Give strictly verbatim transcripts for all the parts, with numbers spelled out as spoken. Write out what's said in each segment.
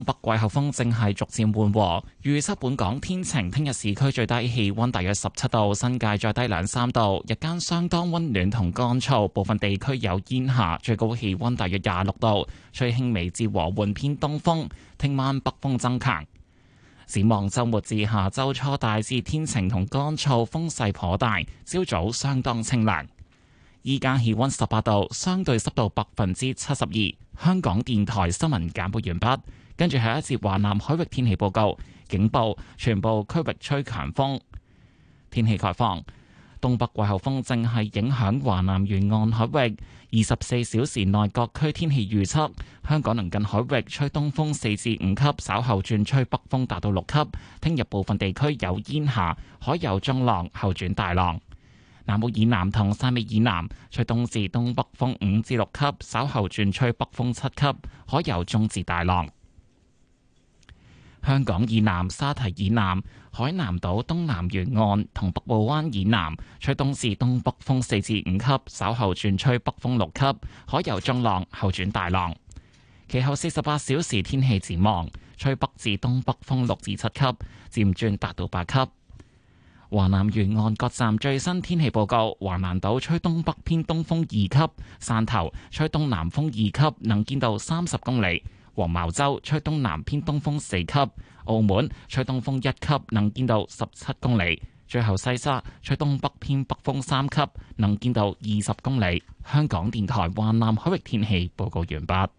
北季候風正係逐漸緩和，預測本港天晴，聽日市區最低氣溫大約十七度，新界再低兩三度，日間相當溫暖同乾燥，部分地區有煙霞，最高氣溫大約廿六度，吹輕微至和緩偏東風，聽晚北風增強。展望週末至下週初大致天晴同乾燥，風勢頗大，朝早相當清涼。依家氣溫十八度，相對濕度百分之七十二。香港電台新聞簡報完畢。跟住係一節華南海域天氣報告，警報，全部區域吹強風。天氣概況，東北季候風正係影響華南沿岸海域。二十四小時內各區天氣預測：香港鄰近海域吹東風四至五級，稍後轉吹北風達到六級。聽日部分地區有煙霞，海有中浪，後轉大浪。南澳以南同汕尾以南吹東至東北風五至六級，稍後轉吹北風七級，海有中至大浪。香港以南、沙堤以南、海南島東南沿岸同北部灣以南吹東至東北風四至五級，稍後轉吹北風六級，海有中浪，後轉大浪。其後四十八小時天氣展望，吹北至東北風六至七級，漸轉達到八級。華南沿岸各站最新天氣報告：華南島吹東北偏東風二級，汕頭吹東南風二級，能見度三十公里。黃茅洲吹東南偏東風四級，澳門吹東風一級，能見度十七公里。最後西沙吹東北偏北風三級，能見度二十公里。香港電台華南海域天氣報告完畢。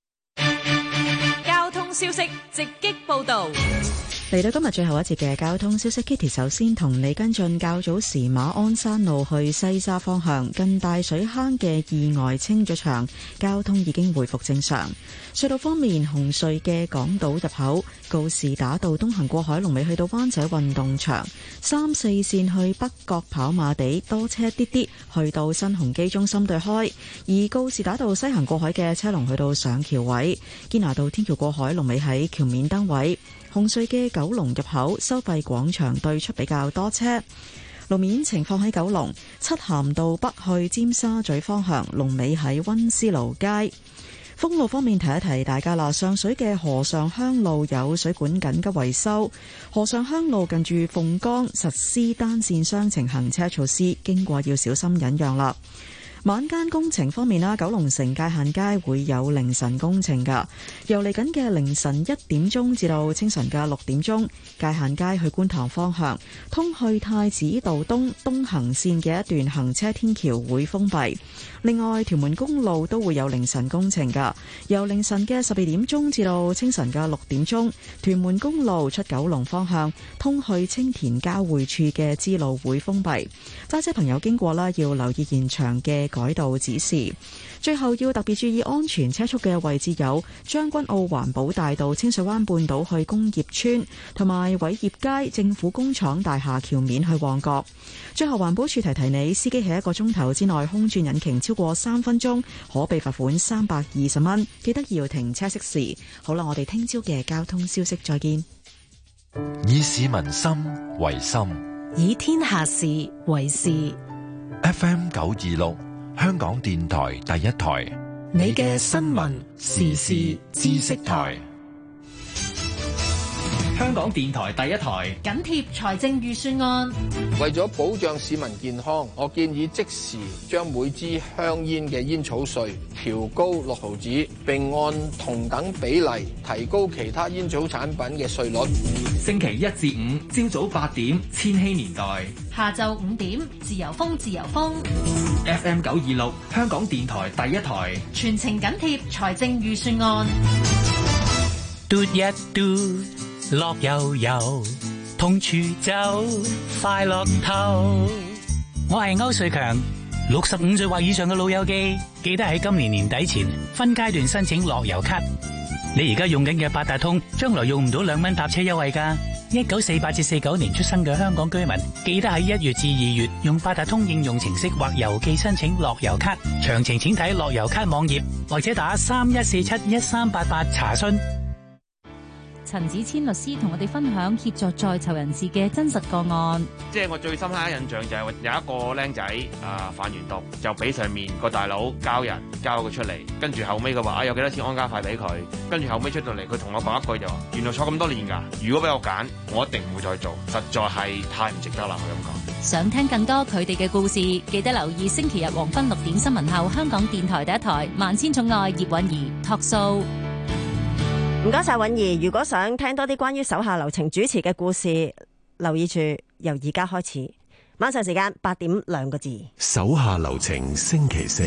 交通消息直擊報道。 嚟到今日最後一節嘅交通消息 ，Kitty 首先同你跟進較早時馬鞍山路去西沙方向近大水坑嘅意外清咗場，交通已經回復正常。隧道方面，紅隧嘅港島入口告士打道東行過海龍尾去到灣仔運動場，三四線去北角跑馬地多車啲啲，去到新鴻基中心對開；而告士打道西行過海嘅車龍去到上橋位，堅拿道天橋過海龍尾喺橋面燈位。紅隧嘅九龍入口收費廣場對出比較多車。路面情況喺九龍漆咸道北去尖沙咀方向龍尾喺溫思勞街。封路方面提一提大家啦，上水嘅河上鄉路有水管緊急維修，河上鄉路近住鳳崗實施單線雙程行車措施，經過要小心忍讓啦。晚間工程方面啦，九龍城界限街會有凌晨工程噶，由嚟緊嘅凌晨一點鐘至到清晨嘅六點鐘，界限街去觀塘方向通去太子道東東行線嘅一段行車天橋會封閉。另外，屯門公路都會有凌晨工程噶，由凌晨嘅十二點鐘至到清晨嘅六點鐘，屯門公路出九龍方向通去青田交匯處嘅支路會封閉。揸車朋友經過啦，要留意現場嘅改道指示。最後要特別注意安全車速嘅位置有將軍澳環保大道清水灣半島去工業村，同埋偉業街政府工廠大廈橋面去旺角。最後環保署提提你，司機喺一個鐘頭之內空轉引擎超過三分鐘，可被罰款三百二十蚊。記得要停車熄匙。好啦，我哋聽朝嘅交通消息再見。 以市民心為心， 以天下事為事。 F M 九二六。香港電台第一台， 你嘅新聞時事知識台。 香港電台第一台緊貼財政預算案， 為咗保障市民健康，我建議即時將每支香煙嘅煙草稅調高六毫子，並按同等比例提高其他煙草產品嘅稅率。 星期一至五朝早八點，千禧年代； 下晝五點，自由風自由風。 F M 九二六，香港電台第一台， 全程緊貼財政預算案。 嘟一嘟。樂悠悠，同處走，快樂透。我係歐瑞強，六十五歲或以上嘅老友記，記得喺今年年底前分階段申請樂悠卡。你而家用緊嘅八達通，將來用唔到兩蚊搭車優惠㗎。一九四八至四九年出生嘅香港居民，記得喺一月至二月用八達通應用程式或郵寄申請樂悠卡。詳情請睇樂悠卡網頁或者打三一四七一三八八查詢。 陳子千律師同我哋分享協助在囚人士嘅真實個案。 即係我最深刻嘅印象就係有一個僆仔啊販完毒就俾上面個大佬交人交佢出嚟，跟住後尾佢話啊有幾多錢安家費俾佢，跟住後尾出到嚟佢同我講一句就話原來坐咁多年㗎，如果俾我揀，我一定唔會再做，實在係太唔值得啦。佢咁講。 想聽更多佢哋嘅故事，記得留意星期日黃昏六點新聞後，香港電台第一台萬千寵愛葉韻儀 Talk Show。 唔該晒韻儀，如果想聽多啲關於手下留情主持嘅故事，留意住由而家開始，晚上時間八點兩個字。 手下留情星期四。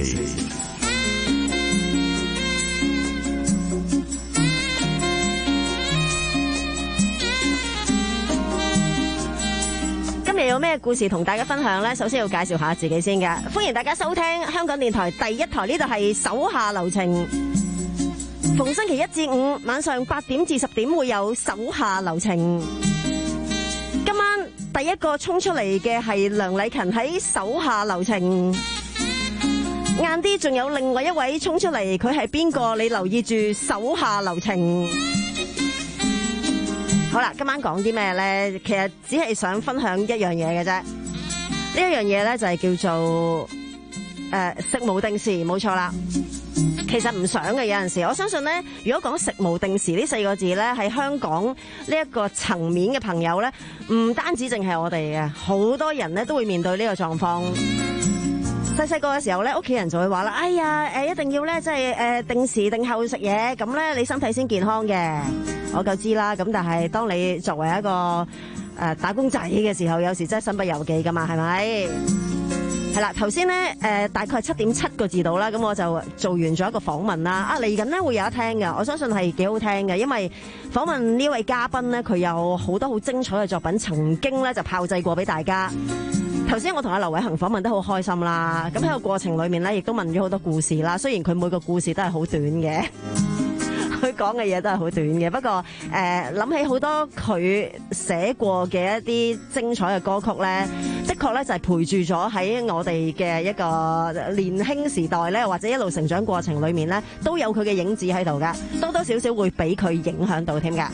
今日有咩故事同大家分享呢？首先要介紹下自己先嘅，歡迎大家收聽香港電台第一台，呢度係手下留情。逢星期一至五晚上八點至十點會有手下留情。今晚第一個衝出嚟嘅係梁禮勤喺手下留情。晏啲仲有另外一位衝出嚟，佢係邊個？你留意住手下留情。好啦，今晚講啲咩呢？其實只係想分享一樣嘢嘅啫。呢一樣嘢呢，就係叫做誒、呃、食無定時，冇錯啦。其實唔想嘅，有陣時我相信呢，如果講食無定時呢四個字呢，喺香港呢一個層面嘅朋友呢，唔單止淨係我哋嘅，好多人呢都會面對呢個狀況。細細個嘅時候呢，屋企人就會話啦：哎呀，誒，一定要呢，即係誒定時定候食嘢，咁呢你身體先健康嘅。我夠知啦，咁但係當你作為一個誒、呃、打工仔嘅時候，有時真係身不由己噶嘛，係咪？係啦，頭先咧誒大概七點七個字到啦，咁我就做完咗一個訪問啦。啊，嚟緊咧會有得聽嘅，我相信係幾好聽嘅，因為訪問呢位嘉賓咧，佢有好多好精彩嘅作品，曾經咧就炮製過俾大家。頭先我同阿劉偉恒訪問得好開心啦，咁喺個過程裏面咧，亦都問咗好多故事啦。雖然佢每個故事都係好短嘅。佢講嘅嘢都係好短嘅，不過誒諗起好多佢寫過嘅一啲精彩嘅歌曲咧，的確咧就係陪住咗喺我哋嘅一個年輕時代咧，或者一路成長過程裏面咧，都有佢嘅影子喺度噶，多多少少會俾佢影響到添噶。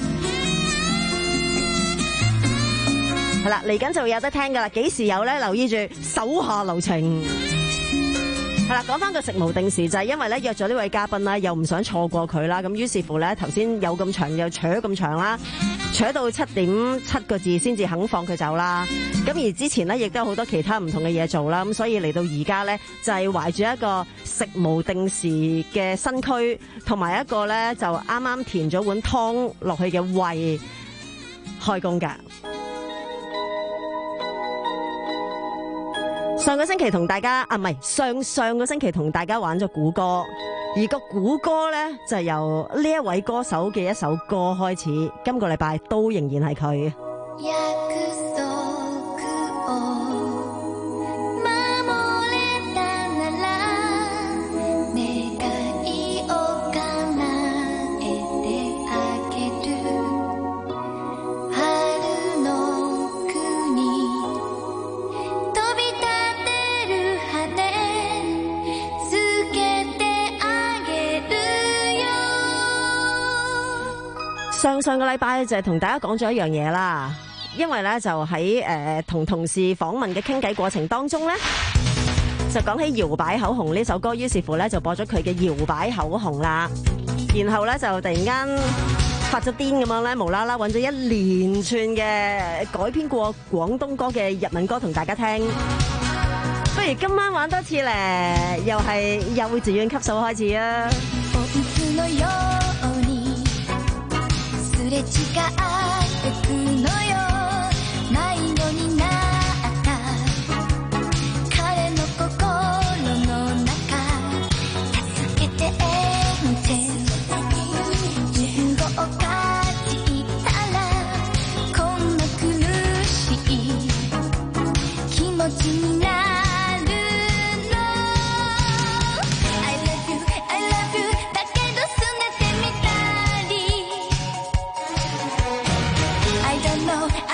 係啦，嚟緊就會有得聽噶啦，幾時有咧？留意住手下留情。係啦，講翻個食無定時就係因為咧約咗呢位嘉賓啦，又唔想錯過佢啦，咁於是乎咧頭先有咁長又扯咁長啦，扯到七點七個字先至肯放佢走啦。咁而之前咧亦都有好多其他唔同嘅嘢做啦，咁所以嚟到而家咧就係懷住一個食無定時嘅身軀，同埋一個咧就啱啱填咗碗湯落去嘅胃開工噶。上個星期同大家啊，唔係上上個星期同大家玩咗估歌，而個估歌咧就係由呢一位歌手嘅一首歌開始，今個禮拜都仍然係佢。上上個禮拜就係同大家講咗一樣嘢啦，因為咧就喺誒同同事訪問嘅傾偈過程當中咧，就講起搖擺口紅呢首歌，於是乎咧就播咗佢嘅搖擺口紅啦，然後咧就突然間發咗癲咁樣咧，無啦啦揾咗一連串嘅改編過廣東歌嘅日文歌同大家聽，不如今晚玩多次咧，又係幼稚園級數開始啊！すれ違ってくのよ迷子になった彼の心の中助けてみて自分を感じたらこんな苦しい気持ちになるの I love you, I love you だけどすねてみたりI don't know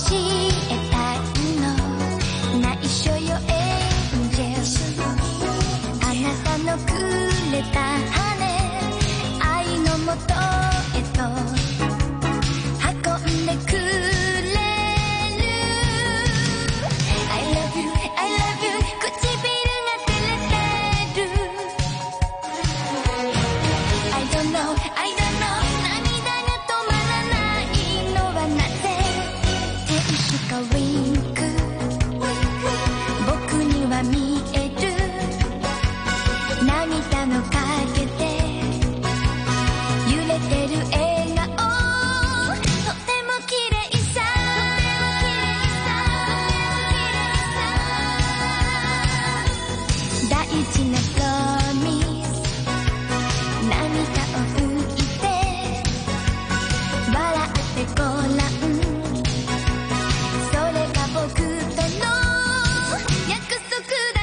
えたいの内緒よエンジェルあなたのくれた羽愛のもとへと運んでくれる I love you I love you 唇が照れてる I don't know I don't know 涙が止まらないのはなぜ天使かウィンク僕には見える涙の陰で揺れてる笑顔とても綺麗さ大事なプロミス涙を拭いて笑ってごらんそれが僕との約束だ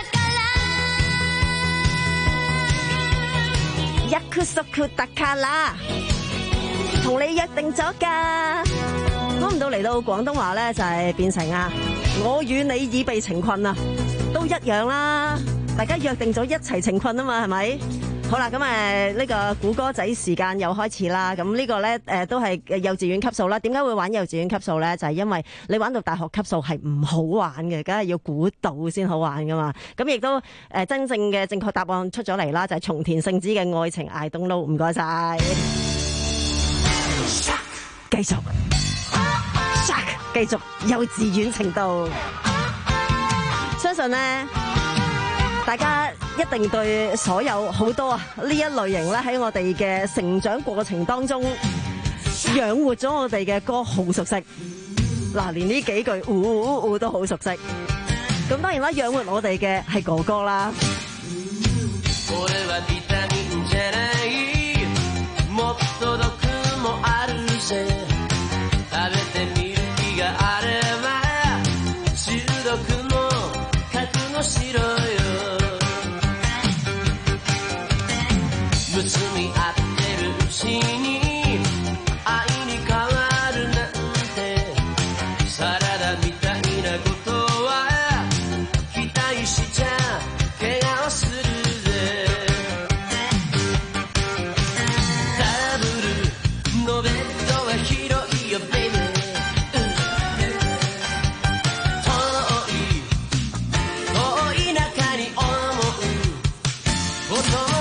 から約束特卡啦，同你約定咗㗎。估唔到嚟到廣東話咧，就係變成啊，我與你已被情困啊，都一樣啦。大家約定咗一齊情困啊嘛，係咪？好啦，咁誒呢個估歌仔時間又開始啦。咁呢個咧誒都係幼稚園級數啦。點解會玩幼稚園級數咧？就係因為你玩到大學級數係唔好玩嘅，梗係要估到先好玩噶嘛。咁亦都誒真正嘅正確答案出咗嚟啦，就係松田聖子嘅《愛情 I Don't Know》。唔該晒，繼續，繼續幼稚園程度。相信咧，大家一定對所有好多啊呢一類型咧喺我哋嘅成長過程當中養活咗我哋嘅歌好熟悉。嗱，連呢幾句嗚嗚嗚都好熟悉。咁當然啦，養活我哋嘅係哥哥啦。 結び合ってるうちに愛に変わるなんてサラダみたいなことは期待しちゃ怪我をするぜダブルのベッドは広いよベイベー遠い遠い中に思うこと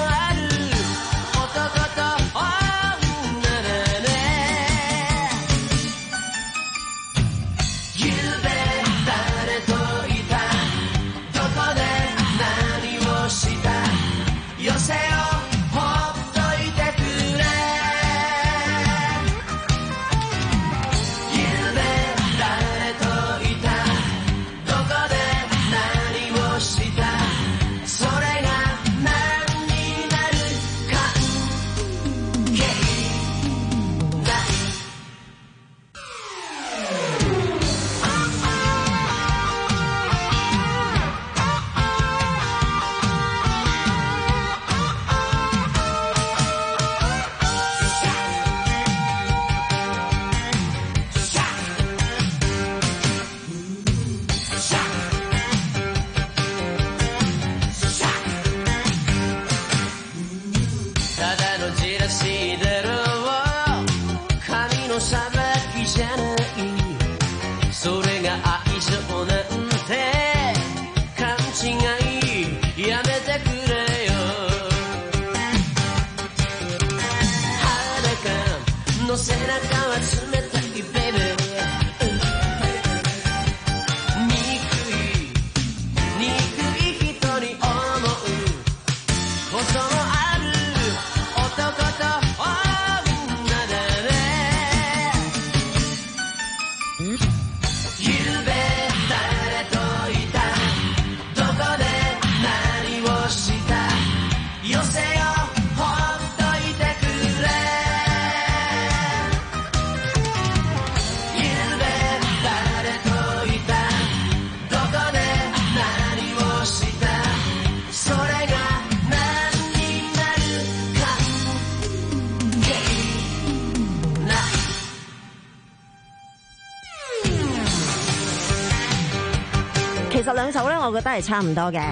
其實兩首咧，我覺得係差唔多嘅。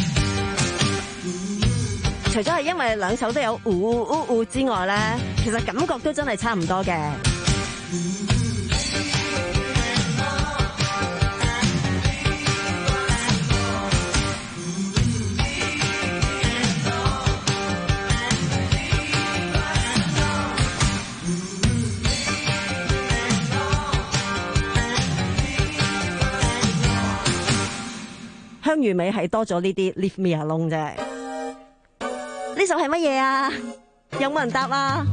除咗係因為兩首都有嗚嗚嗚之外咧，其實感覺都真係差唔多嘅。香與美係多咗呢啲 Leave Me Alone 啫。呢首係乜嘢啊？有冇人答啊？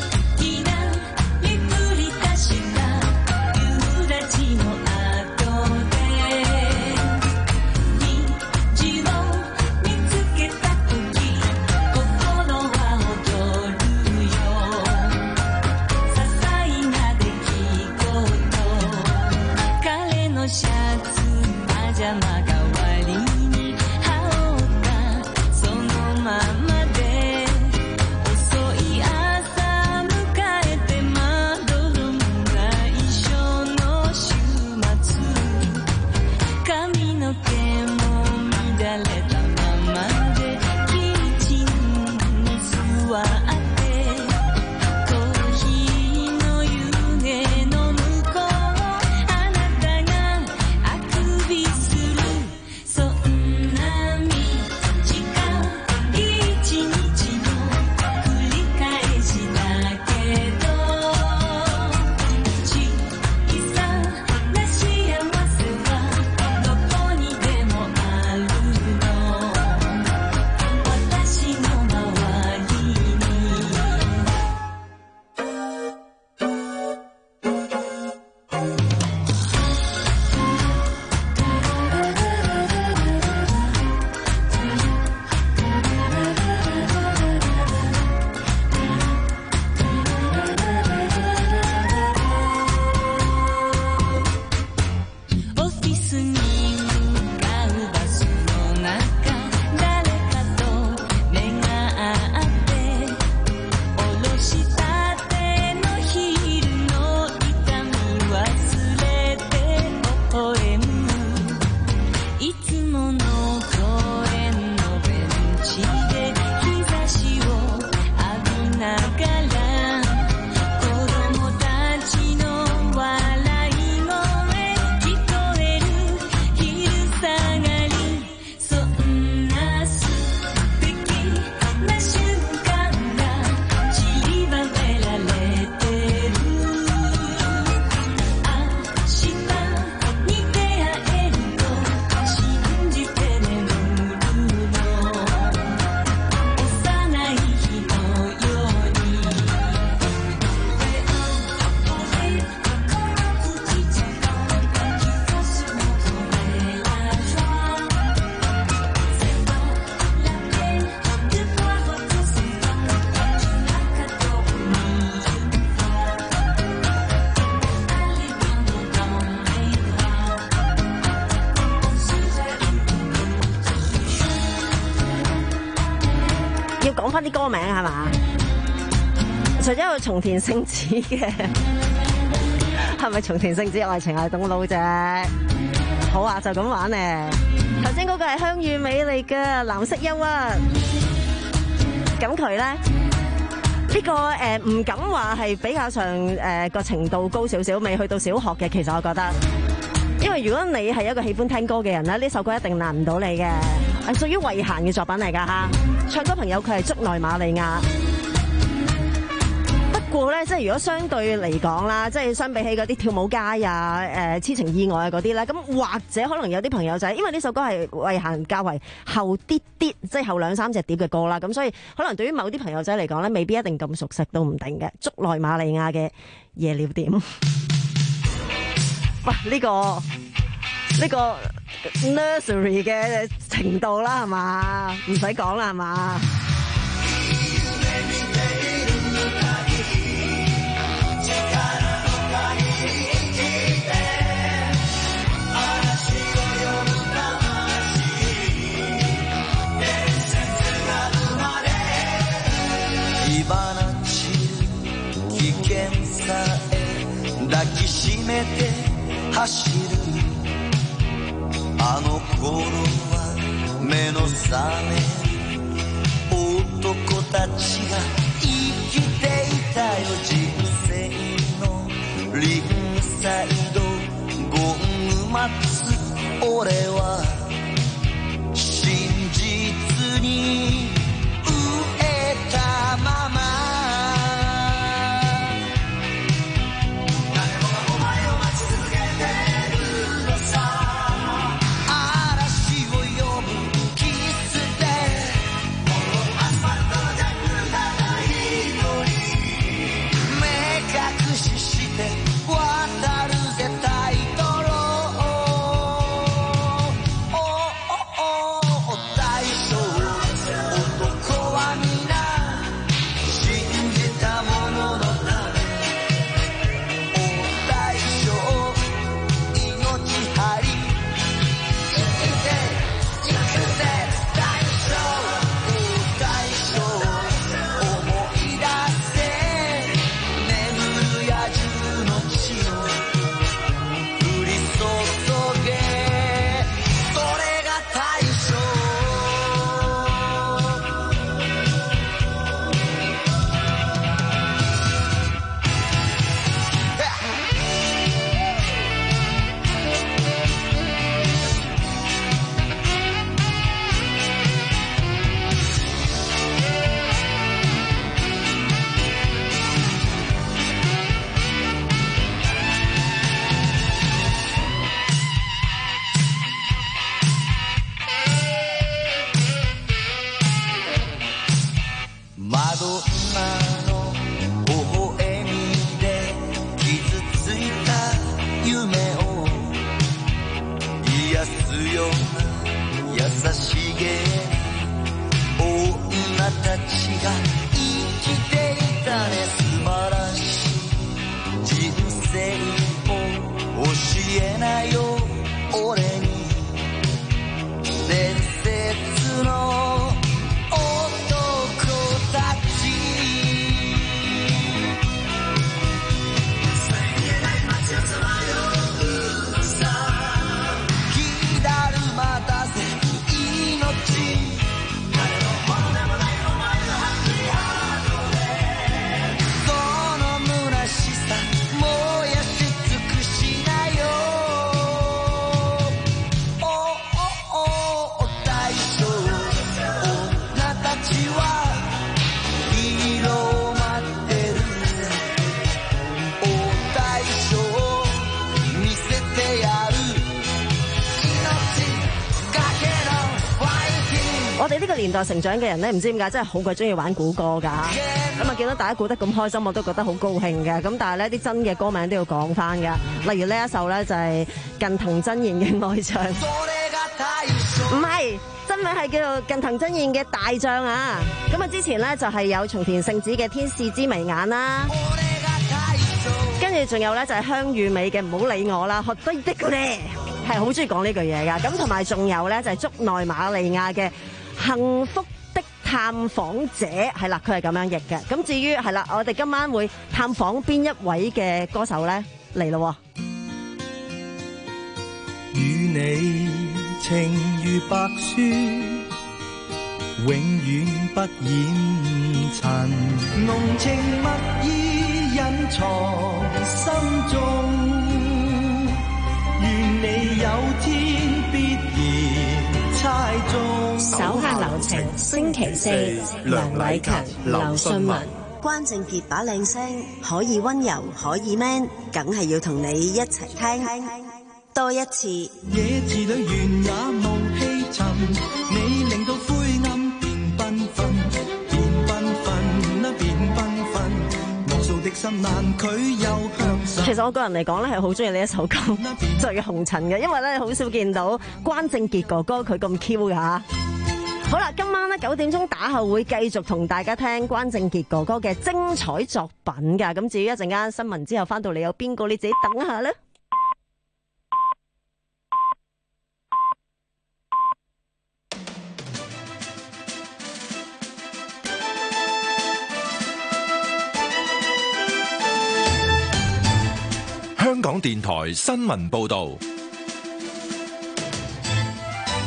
講翻啲歌名係嘛？除咗有松田聖子嘅，係咪松田聖子愛情係東路啫？好啊，就咁玩咧。頭先嗰個係香與美嚟嘅藍色憂鬱，咁佢咧呢個誒唔敢話係比較上誒個程度高少少，未去到小學嘅。其實我覺得，因為如果你係一個喜歡聽歌嘅人咧，呢首歌一定難唔到你嘅，係屬於慧嫻嘅作品嚟噶吓。唱歌朋友佢係竹內瑪利亞。不過咧，即係如果相對嚟講啦，即係相比起嗰啲跳舞街啊、誒痴情意外啊嗰啲咧，咁或者可能有啲朋友就係因為呢首歌係慧嫻較為後啲啲，即係後兩三隻碟嘅歌啦，咁所以可能對於某啲朋友仔嚟講咧，未必一定咁熟悉都唔定嘅。竹內瑪利亞嘅夜了點，哇！呢個呢個 nursery 嘅程度啦，係嘛？唔使講啦，係嘛？ 抱きしめて走るあの頃は目の覚め男たちが生きていたよ人生のリンサイドゴング待つ俺は真実に飢えたまま誰もがお前を待ち続けてるのさ嵐を呼ぶキスでアスファルトのジャングルだが一人目隠しして渡るぜタイトロ大将男は皆信じたもののため大将命張り生きていくぜ大将大将思い出せ眠る野獣の血を降り注げそれが大将マドンナの微笑みで傷ついた夢を癒すような優しげな女たちが生きていたね素晴らしい人生を教えなよ俺に伝説の男たちさりげない街をさまようさ火だるまだぜ命誰のものでもないお前のハッピーハートでその虚しさ燃やし尽くしなよおおお大将女たちはヒーローを待ってるお大将見せてやる命がけのファイティング我哋呢個年代成長嘅人咧，唔知點解真係好鬼中意玩估歌㗎。咁啊，見到大家估得咁開心，我都覺得好高興嘅。咁但係咧，啲真嘅歌名都要講翻㗎。例如呢一首咧就係近藤真彥嘅愛唱，唔係真名係叫做近藤真彥嘅大將啊。咁啊，之前咧就係有松田聖子嘅天使之眉眼啦，跟住仲有咧就係香玉美嘅唔好理我啦，學低的咧係好中意講呢句嘢㗎。咁同埋仲有咧就係竹內瑪利亞嘅幸福的探訪者，係啦，佢係咁樣譯嘅。咁至於係啦，我哋今晚會探訪邊一位嘅歌手咧嚟咯。 與你情如白雪，永遠不染塵。濃情蜜意隱藏心中，願你有天必然猜中。 手下留情，星期四，梁偉勤、劉信文。 關正傑把靚聲可以溫柔，可以 man， 梗係要同你一齊聽多一次。 野字裏原也無氣沉，你令到灰暗變繽紛，變繽紛啦變繽紛，無數的心難拒又向上。 其實我個人嚟講咧係好中意呢一首歌，就係紅塵嘅，因為咧好少見到關正傑哥哥佢咁 Q 㗎嚇。好啦，今晚咧九點鐘打後會繼續同大家聽關正傑哥哥嘅精彩作品㗎。咁至於一陣間新聞之後翻到嚟有邊個，你自己等下啦。 香港電台新聞報道。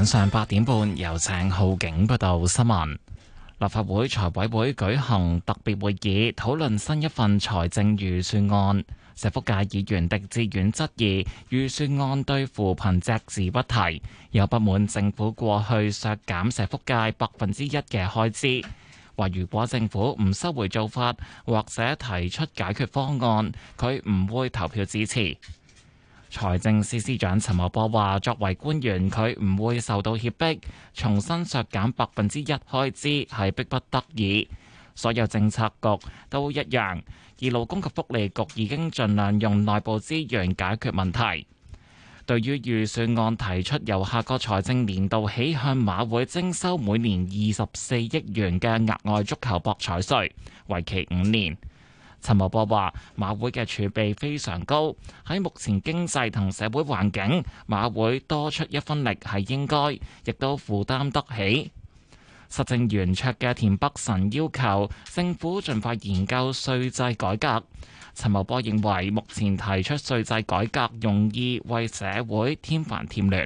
晚上八點半，由鄭浩景報道新聞。立法會財委會舉行特別會議，討論新一份財政預算案。社福界議員狄志遠質疑預算案對扶貧隻字不提，又不滿政府過去削減社福界百分之一嘅開支，話如果政府唔收回做法，或者提出解決方案，佢唔會投票支持。財政司司長陳茂波話：作為官員，佢唔會受到脅迫，重新削減百分之一開支係迫不得已，所有政策局都一樣。而勞工及福利局已經盡量用內部資源解決問題。對於預算案提出由下個財政年度起向馬會徵收每年二十四億元嘅額外足球博彩稅，為期五年。陳茂波話：馬會嘅儲備非常高，喺目前經濟同社會環境，馬會多出一分力係應該，亦都負擔得起。實政圓桌嘅田北辰要求政府盡快研究稅制改革。陳茂波認為目前提出稅制改革容易為社會添煩添亂。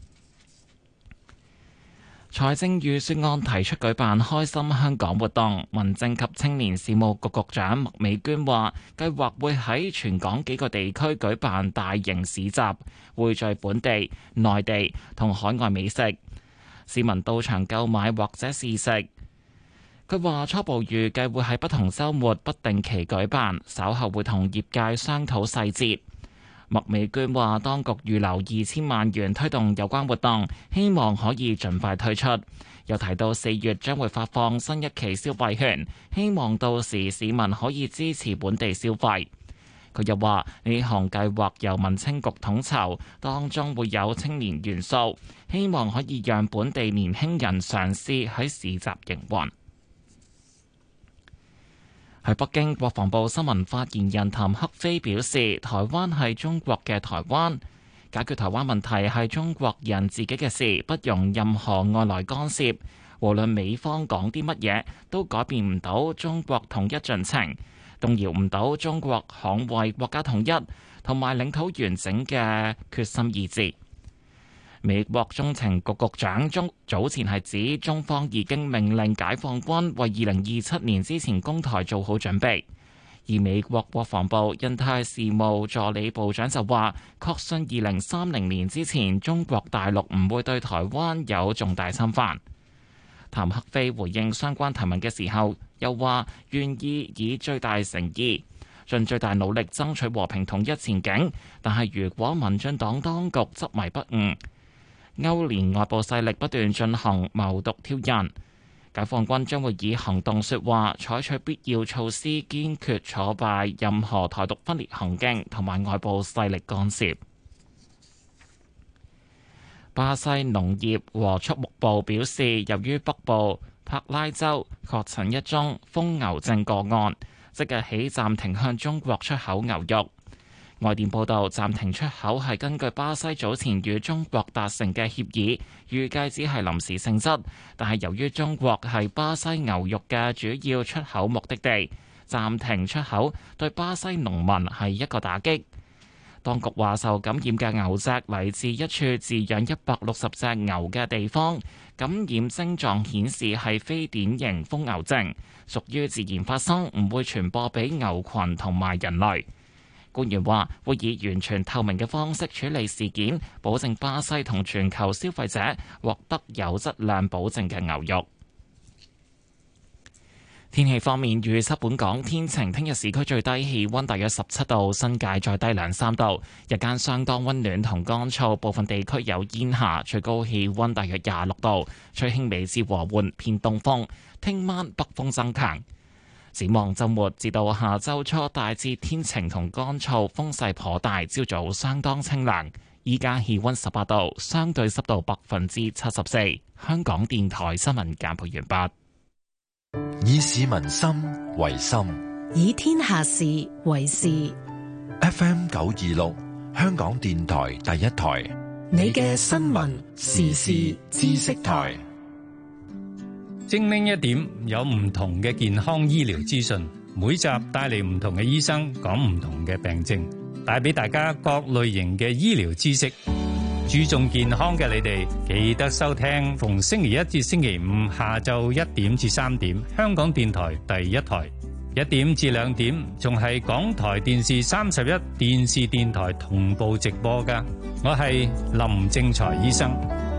財政預算案提出舉辦開心香港活動，民政及青年事務局局長麥美娟話，計劃會喺全港幾個地區舉辦大型市集，匯聚本地、內地同海外美食，市民到場購買或者試食。佢話初步預計會喺不同週末不定期舉辦，稍後會同業界商討細節。麥美娟話：當局預留二千萬元推動有關活動，希望可以盡快推出。又提到四月將會發放新一期消費券，希望到時市民可以支持本地消費。佢又話呢項計劃由民青局統籌，當中會有青年元素，希望可以讓本地年輕人嘗試喺市集營運。喺北京，國防部新聞發言人譚克非表示，台灣係中國嘅台灣，解決台灣問題係中國人自己嘅事，不容任何外來干涉。無論美方講啲乜嘢，都改變唔到中國統一進程，動搖唔到中國捍衛國家統一同埋領土完整嘅決心意志。美國中情局局長中早前係指，中方已經命令解放軍為二零二七年之前攻台做好準備。而美國國防部印太事務助理部長就話，確信二零三零年之前，中國大陸唔會對台灣有重大侵犯。譚克非回應相關提問嘅時候，又話願意以最大誠意，盡最大努力爭取和平統一前景。但係如果民進黨當局執迷不悟，勾連外部勢力不斷進行謀獨挑釁，解放軍將會以行動說話，採取必要措施，堅決挫敗任何台獨分裂行徑同埋外部勢力干涉。巴西農業和畜牧部表示，由於北部帕拉州確診一宗瘋牛症個案，即日起暫停向中國出口牛肉。外電報道，暫停出口係根據巴西早前與中國達成嘅協議，預計只係臨時性質，但係由於中國係巴西牛肉嘅主要出口目的地，暫停出口對巴西農民係一個打擊。當局話，受感染嘅牛隻嚟自一處飼養一百六十隻牛嘅地方，感染症狀顯示係非典型瘋牛症，屬於自然發生，唔會傳播俾牛群同埋人類。官員話會以完全透明嘅方式處理事件，保證巴西同全球消費者獲得有質量保證嘅牛肉。天氣方面，預測本港天晴，聽日市區最低氣溫大約十七度，新界再低兩三度，日間相當溫暖同乾燥，部分地區有煙霞，最高氣溫大約廿六度，吹輕微至和緩偏東風，聽晚北風增強。展望週末至到下週初，大致天晴同乾燥，風勢頗大，朝早相當清涼。依家氣溫十八度，相對濕度百分之七十四。香港電台新聞簡報完畢。 以市民心為心， 以天下事為事。 F M 九二六，香港電台第一台， 你嘅新聞時事知識台。 精靈一點，有唔同嘅健康醫療資訊，每集帶嚟唔同嘅醫生講唔同嘅病症，帶俾大家各類型嘅醫療知識。 注重健康嘅你哋，記得收聽逢星期一至星期五下晝一點至三點，香港電台第一台；一點至兩點，仲係港台電視三十一電視電台同步直播㗎。我係林正財醫生。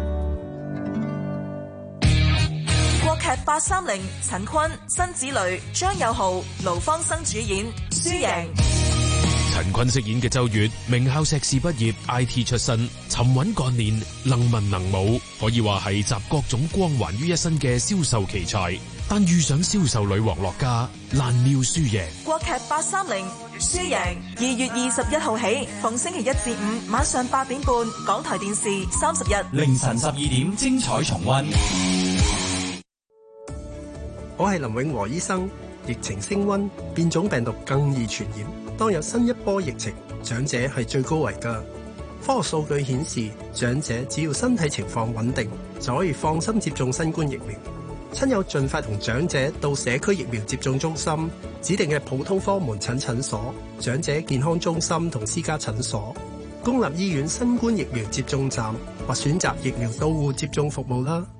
國劇八三零，陳坤、辛芷蕾、張友豪、盧芳生主演，輸贏。 陳坤飾演嘅周月，名校碩士畢業 I T 出身，沉穩幹練，能文能武，可以話係集各種光環於一身嘅銷售奇才。但遇上銷售女王樂嘉，難料輸贏。 國劇八三零，輸贏，二月二十一號起，逢星期一至五晚上八點半，港台電視三十日凌晨十二點精彩重溫。 我係林永和醫生。疫情升溫，變種病毒更易傳染。當有新一波疫情，長者係最高危㗎。科學數據顯示，長者只要身體情況穩定，就可以放心接種新冠疫苗。親友盡快同長者到社區疫苗接種中心、指定嘅普通科門診診所、長者健康中心同私家診所、公立醫院新冠疫苗接種站或選擇疫苗到戶接種服務啦。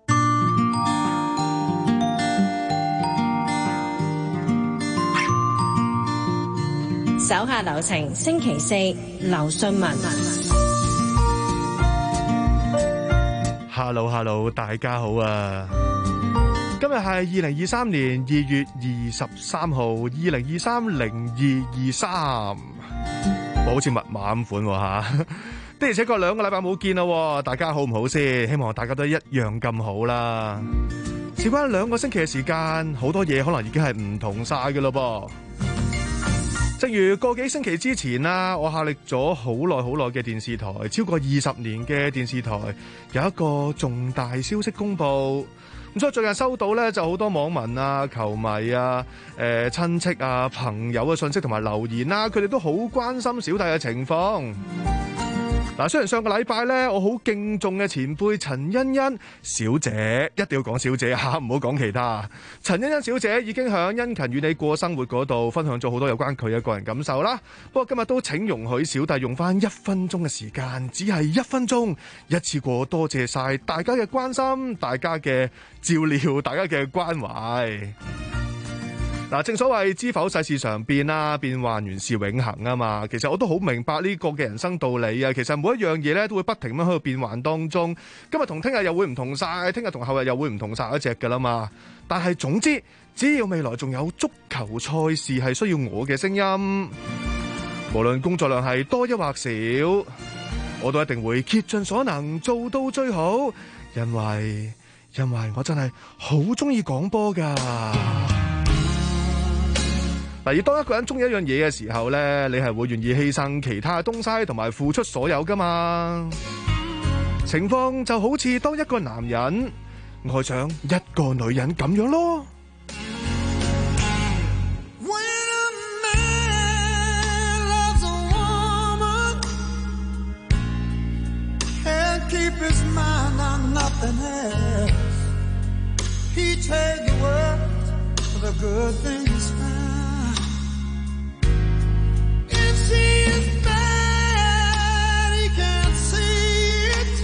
手下留情，星期四劉信文。 Hello Hello， 大家好啊！今日係二零二三年二月二十三號，二零二三零二二三，好似密碼咁款吓。的而且確兩個禮拜冇見啦，大家好唔好先？希望大家都一樣咁好啦。事關兩個星期嘅時間，好多嘢可能已經係唔同晒嘅咯噃。正如個幾星期之前啦，我效力咗好耐好耐嘅電視台，超過二十年嘅電視台，有一個重大消息公布。咁所以最近收到咧，就好多網民啊、球迷啊、誒、呃、親戚啊、朋友嘅信息同埋留言啦，佢哋都好關心小弟嘅情況。嗱，雖然上個禮拜咧，我好敬重嘅前輩陳欣欣小姐，一定要講小姐嚇，唔好講其他。陳欣欣小姐已經響殷勤與你過生活嗰度分享咗好多有關佢嘅個人感受啦。不過今日都請容許小弟用翻一分鐘嘅時間，只係一分鐘，一次過多謝晒大家嘅關心、大家嘅照料、大家嘅關懷。嗱，正所謂知否世事常變啦，變幻原是永恆啊嘛。其實我都好明白呢個嘅人生道理啊。其實每一樣嘢咧都會不停咁喺度變幻當中。今日同聽日又會唔同晒，聽日同後日又會唔同晒一隻噶啦嘛。但係總之，只要未來仲有足球賽事係需要我嘅聲音，無論工作量係多一或少，我都一定會竭盡所能做到最好。因為因為我真係好中意廣播噶。而當一個人中意一樣嘢嘅時候咧，你係會願意犧牲其他東西同埋付出所有噶嘛？情況就好似當一個男人愛上一個女人咁樣咯。 She is bad, he can't see it.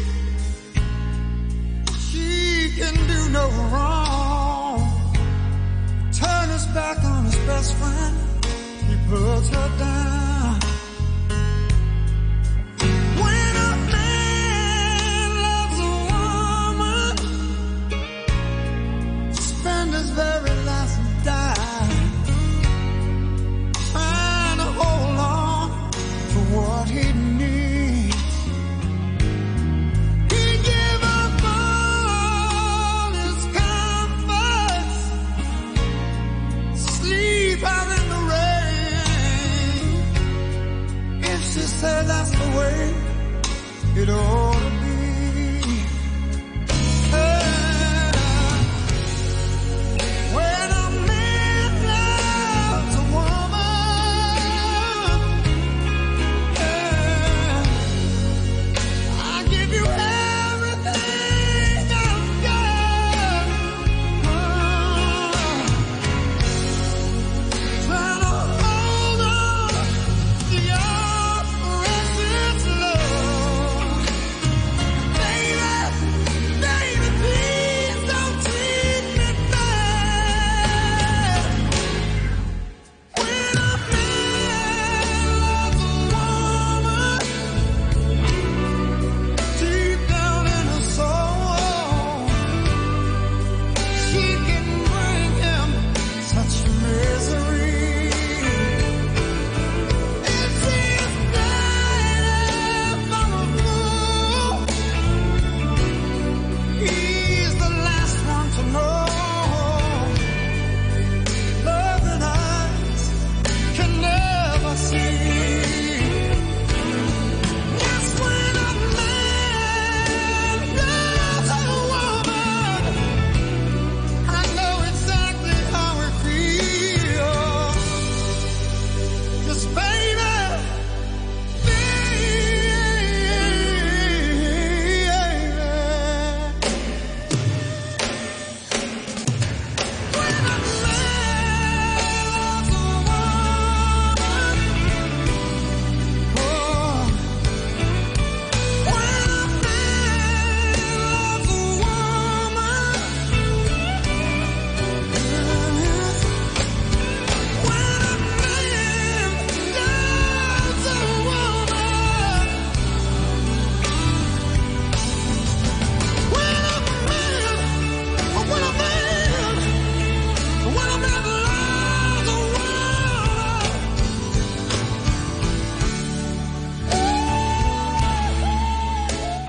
She can do no wrong. Turn his back on his best friend, he puts her down. When a man loves a woman, spend his very last dime trying to hold on to what he needs. He give up all his comforts, sleep out in the rain. If she said that's the way it ought to be. Hey, when a man loves a woman, yeah, I give you everything I've got. Oh, trying to hold on to your precious love.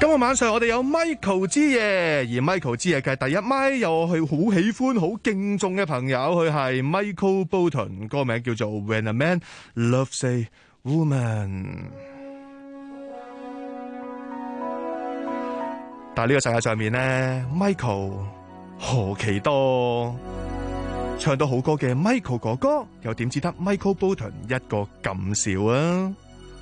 今日晚上我哋有 Michael 之夜，而 Michael 之夜嘅第一咪有佢好喜歡、好敬重嘅朋友，佢係 Michael Bolton， 歌名叫做 When a Man Loves a Woman。但係呢個世界上面呢 Michael 何其多，唱到好歌嘅 Michael 哥哥，又點只得 Michael Bolton 一個咁少啊？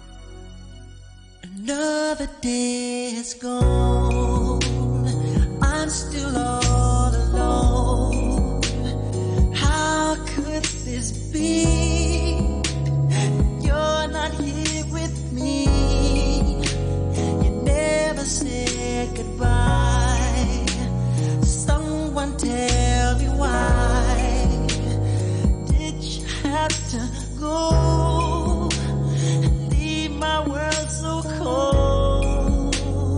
Another day has gone, I'm still all alone. How could this be? You're not here with me. You never said goodbye. Someone tell me why did you have to go and leave my world so cold?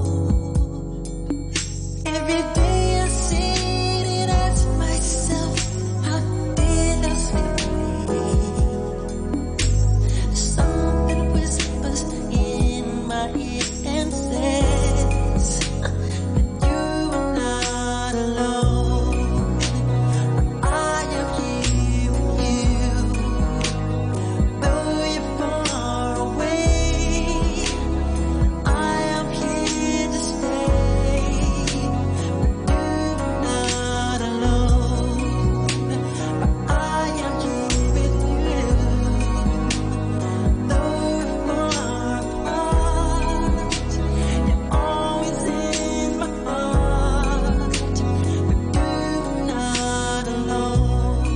Every day I sit and ask myself, how did I slip away? Something whispers in my ear and says that you are not alone. I am here with you, though you're far away. I am here to stay. You are not alone. I am here with you, though we're far apart. You're always in my heart, but you're not alone.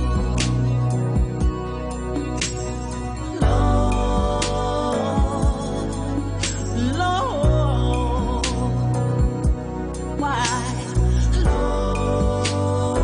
Lord, Lord, why, Lord?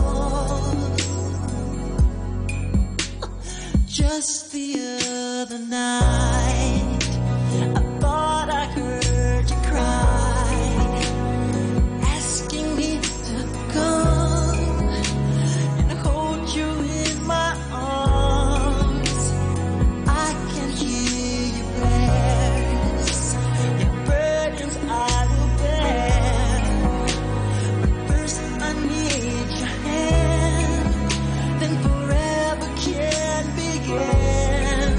Just the other night, I thought I heard you cry, asking me to come and hold you in my arms. I can hear your prayers, your burdens I will bear. But first I need your hand, then forever can begin.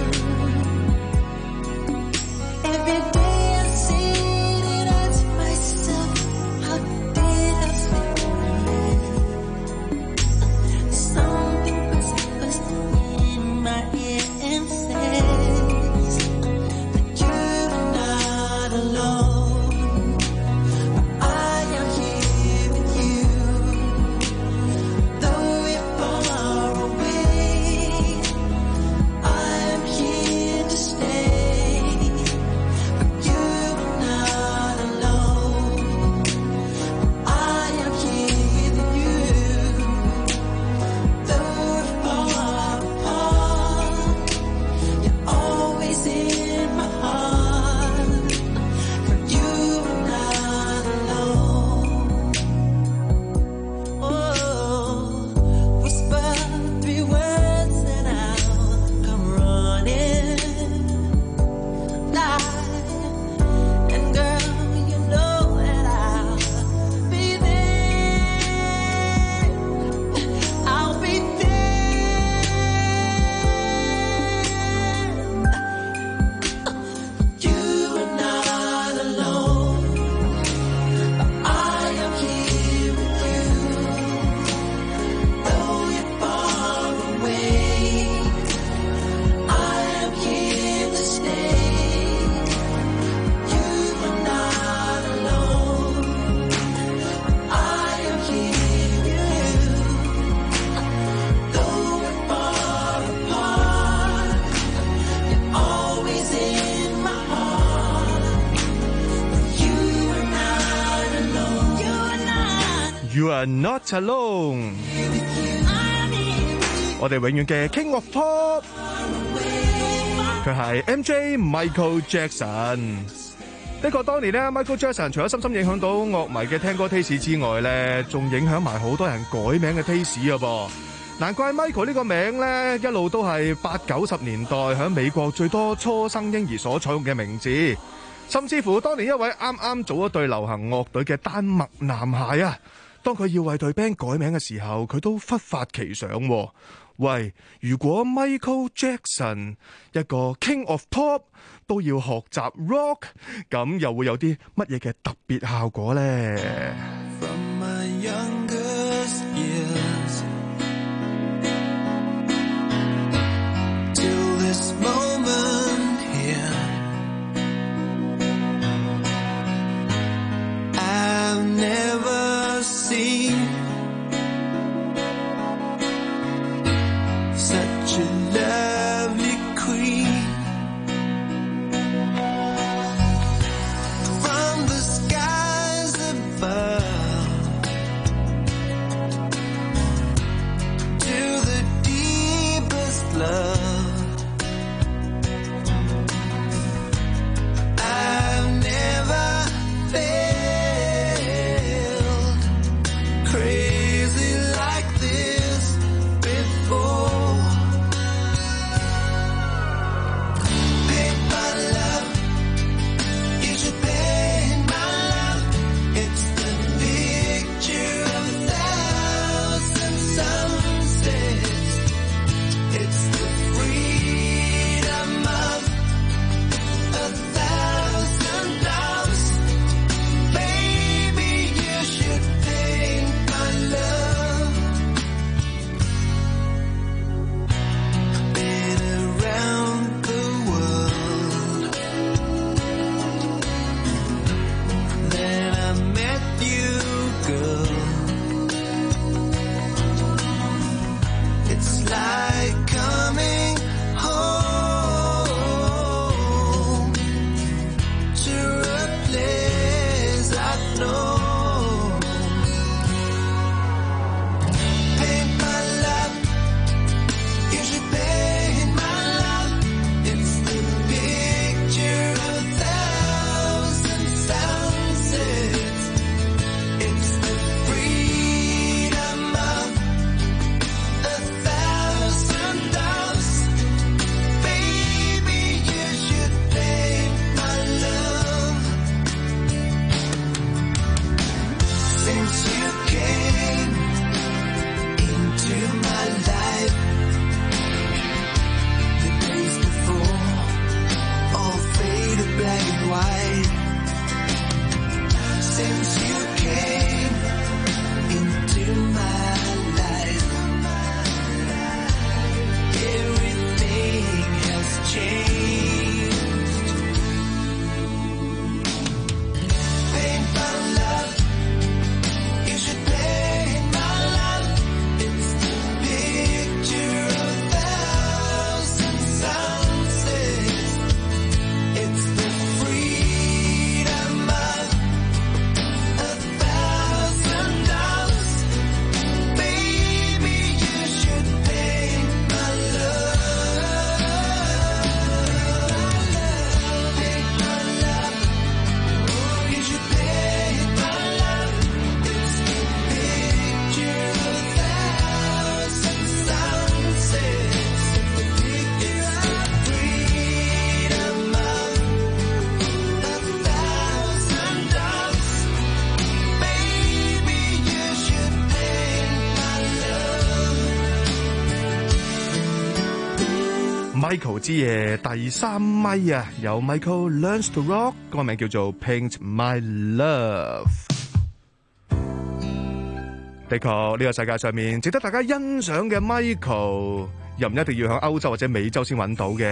Every day I sit and ask myself, how did I slip away? Something whispers in my ear and says that you're not alone. I am here with you, though you're far away. I am here to stay, but you're not alone. I am here with you, though we're far apart. You're always in my heart, for you are not alone. Oh, whisper three words and I'll come running. Lie, and girl, you know that I'll be there. I'll be there. You are not alone. I am here with you, though you're far away. I am here to stay. You are not alone. I am here with you, though we're far apart. You're always in my heart. You are not alone. You are not. You are not alone。我哋永遠嘅 King of Pop，佢係 M J Michael Jackson。的確，當年咧 Michael Jackson 除咗深深影響到樂迷嘅聽歌 taste 之外咧，仲影響埋好多人改名嘅 taste 啊噃。難怪 Michael 呢個名咧一路都係八九十年代喺美國最多初生嬰兒所採用嘅名字。 甚至乎當年一位啱啱組咗隊流行樂隊嘅丹麥男孩啊，當佢要為隊 band 改名嘅時候，佢都忽發奇想喎。喂，如果 Michael Jackson 一個 King of Pop 都要學習 rock， 咁又會有啲乜嘢嘅特別效果呢？ From my youngest years till this moment here, I've never seen such a lovely queen. From the skies above to the deepest love, I've never felt crazy like this before. Michael 之夜第三咪啊，有 Michael Learns to Rock， 個名叫做 Paint My Love。的確，呢個世界上面值得大家欣賞嘅 Michael， 又唔一定要喺歐洲或者美洲先揾到嘅。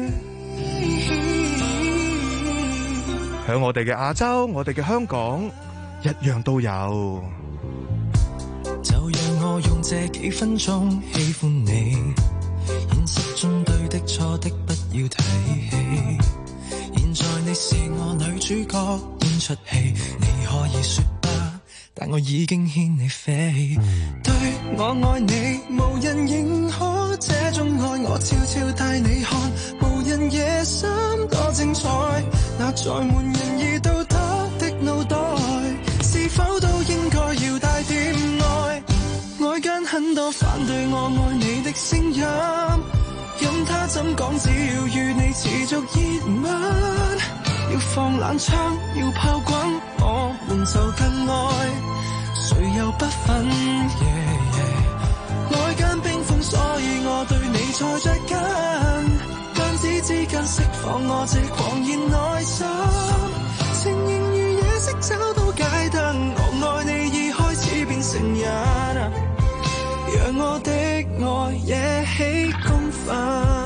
喺我哋嘅亞洲，我哋嘅香港，一樣都有。 就讓我用這幾分鐘喜歡你。現實中對的錯的不要提起，現在你是我女主角演出戲，你可以說吧，但我已經牽你飛。對我愛你，無人認可這種愛，我悄悄帶你看，無人夜深多精彩。那載滿仁義道德的腦袋，是否都應該要帶點愛？外間很多反對我愛你的聲音，任他怎講，只要與你持續熱吻， 要放冷槍，要炮轟，我們就更愛，誰又不忿？ yeah, yeah 愛間冰封，所以我對你才着緊，彈指之間釋放我這狂熱內心，情形如夜色找到街燈，我愛你已開始變成癮，讓我的愛惹起公憤。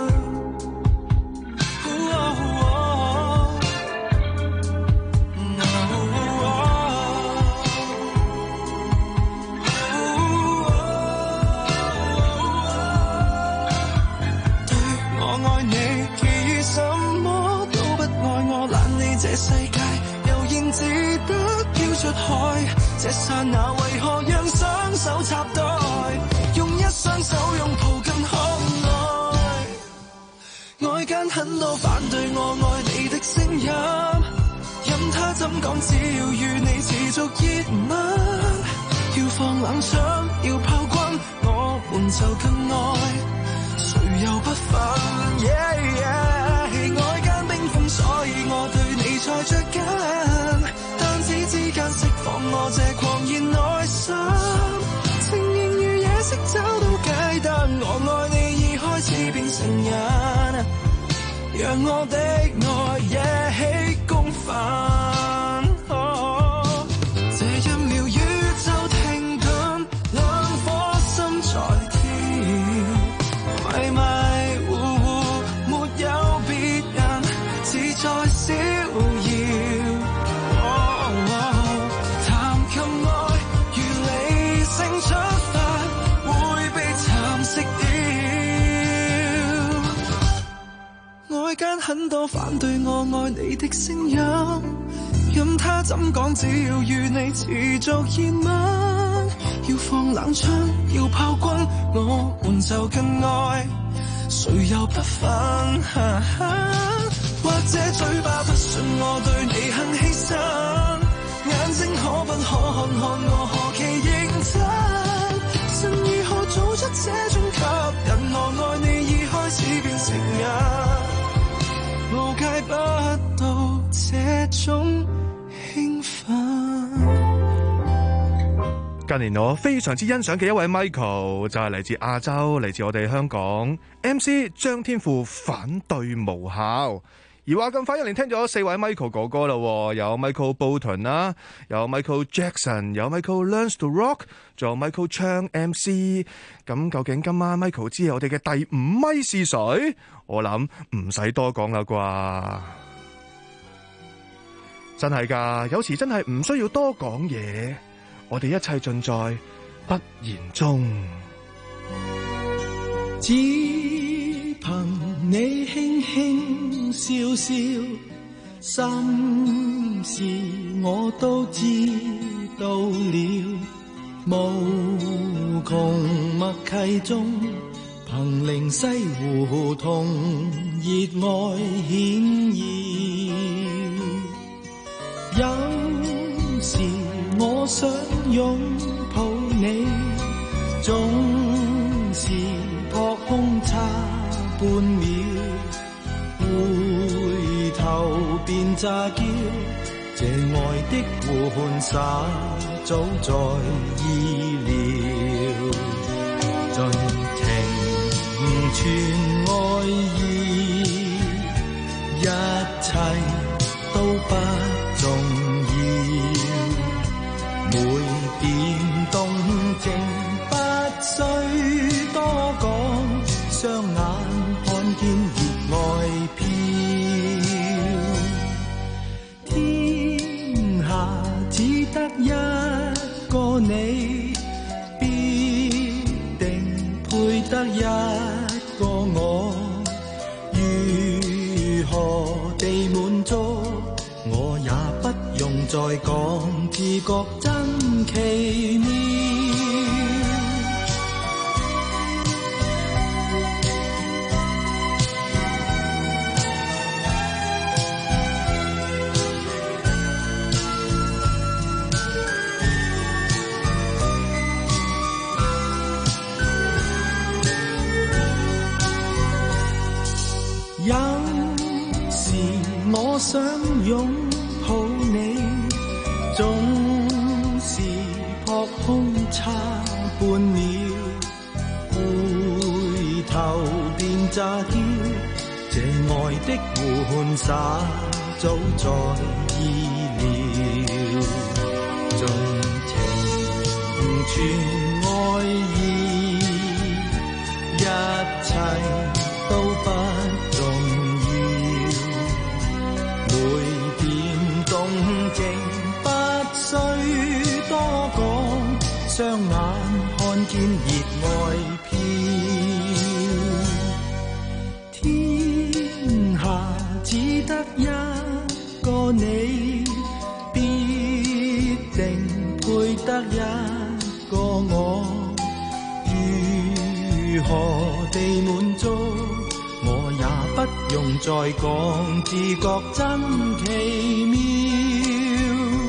這世界悠然自得飄出海，這剎那為何讓雙手插袋，用一雙手擁抱更可愛。外間很多反對我愛你的聲音，任他怎講，只要與你持續熱吻，要放冷槍，要炮轟，我們就更愛，誰又不忿？ yeah, yeah 外間冰封，所以我對你才着緊，彈指之間釋放我這狂熱內心，情形如夜色找到街燈，我愛你已開始變成癮，讓我的愛惹起公憤。哦，這一秒宇宙停頓，兩顆心在跳，迷迷糊糊沒有別人，只在逍遙。哦哦，談琴愛如理性出發，會被蠶食掉。外間很多反對我愛你的聲音，任他怎講，只要與你持續熱吻，要放冷槍，要炮轟，我們就更愛，誰又不忿？或者嘴巴不信我對你很犧牲，眼睛可不可看看我何其認真？神如何做出這種吸引？我愛你已開始變成癮，無戒不到這種興奮。 近年我非常之欣賞嘅一位 Michael 就係嚟自亞洲，嚟自我哋香港 M C 張天賦，反對無效。而話咁快一連聽咗四位 Michael 哥哥啦，有 Michael Bolton 啦，有 Michael Jackson， 有 Michael Learns to Rock， 仲有 Michael Chang M C。 咁究竟今晚 Michael 知我哋嘅第五咪是誰？我諗唔使多講啦啩，真係㗎，有時真係唔需要多講嘢，我哋一切盡在不言中。 只憑你輕輕笑笑，心事我都知道了，無窮默契中，憑靈犀互通，熱愛顯現。有時我想擁抱你，總是撲空差半秒，回頭便詐嬌，這愛的玩耍早在意料，盡情全愛意，一切都不重要，每點動靜不需多講，雙眼看見熱愛飄，天下只得一個你，必定配得一個我，如何地滿足，我也不用再講，自覺真奇妙。有時我想擁抱你，總是撲空差半秒，回頭便詐嬌，這愛的玩耍早在意料，盡情全愛意，一切都不重要，每點動靜不需多講，雙眼看見熱愛飄，天下只得一個你，必定配得一個我，如何地滿足，我也不用再講，自覺真奇妙。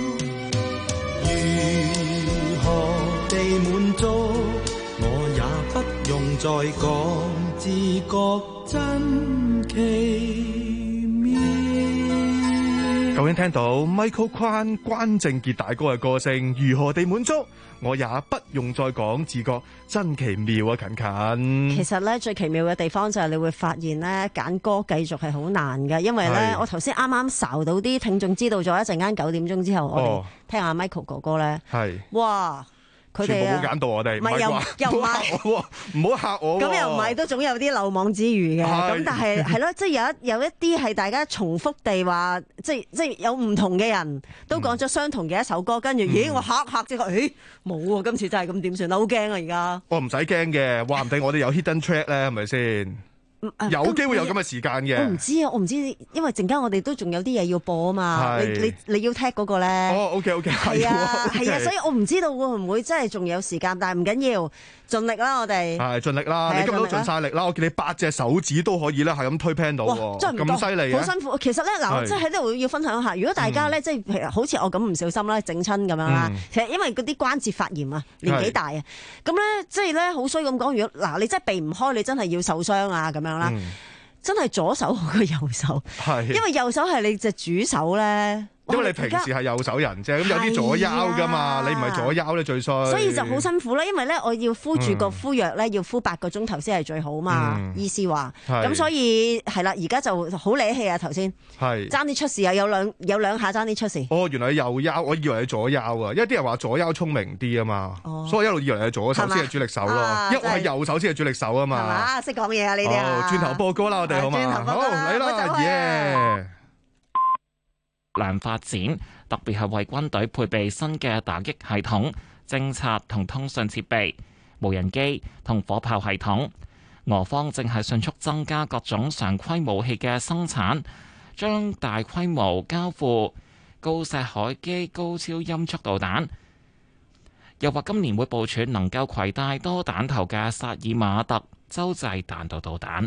如何地滿足，我也不用再講，自覺真奇妙。 究竟聽到 Michael Kwan 關正傑大哥嘅歌聲，如何地滿足？我也不用再講，自覺真奇妙啊！近近， 其實咧最奇妙嘅地方就係你會發現咧揀歌繼續係好難嘅，因為咧我頭先啱啱睄到啲聽眾知道咗一陣間九點鐘之後，我哋聽下 Michael 哥哥咧，係哇！佢哋全部冇揀到我哋，唔係話又唔係，唔好嚇我。咁又唔係，都總有啲漏網之魚嘅。咁但係係咯，即係有一有一啲係大家重複地話，即係即係有唔同嘅人都講咗相同嘅一首歌，跟住咦我嚇嚇即係，誒冇喎，今次真係咁點算啊？好驚啊！而家我唔使驚嘅，話唔定我哋有 hidden track 咧，係咪先？有機會有咁嘅時間嘅， 我唔知啊，我唔知，因為陣間我哋都仲有啲嘢要播啊嘛。你你你要踢嗰個咧？ 哦 ，OK OK， 係啊係啊，所以我唔知道會唔會真係仲有時間，但係唔緊要，盡力啦，我哋係盡力啦。你今日都盡晒力啦，我見你八隻手指都可以咧，係咁推 pan 到， 真係唔咁犀利， 好辛苦。其實咧嗱，我真係喺度要分享下，如果大家咧即係好似我咁唔小心啦，整親咁樣啦，其實因為嗰啲關節發炎啊，年紀大啊，咁咧即係咧好衰咁講，如果嗱你真係避唔開，你真係要受傷啊咁樣啦。真係左手好過右手，因為右手係你隻主手咧。 因為你平時係右手人啫，咁有啲左腰噶嘛，啊、你唔係左腰咧最衰。 所以就好辛苦啦，因為咧我要敷住個敷藥咧，要敷八個鐘頭先係最好嘛。嗯、醫師話，咁所以係啦，而家就好理氣啊頭先，爭啲出事啊，有兩有兩下爭啲出事。 哦，原來係右腰，我以為係左腰啊，因為啲人話左腰聰明啲啊嘛，哦、所以我一路以為係左手先係主力手咯，啊、因為我係右手先係主力手啊嘛。係嘛，識講嘢啊你哋啊。 轉頭播歌啦，我哋好嘛？好嚟啦，耶！ 量發展，特別係為軍隊配備新嘅打擊系統、偵察同通訊設備、無人機同火炮系統。俄方正係迅速增加各種常規武器嘅生產，將大規模交付鋯石海基高超音速導彈，又話今年會部署能夠攜帶多彈頭嘅薩爾馬特洲際彈道導彈。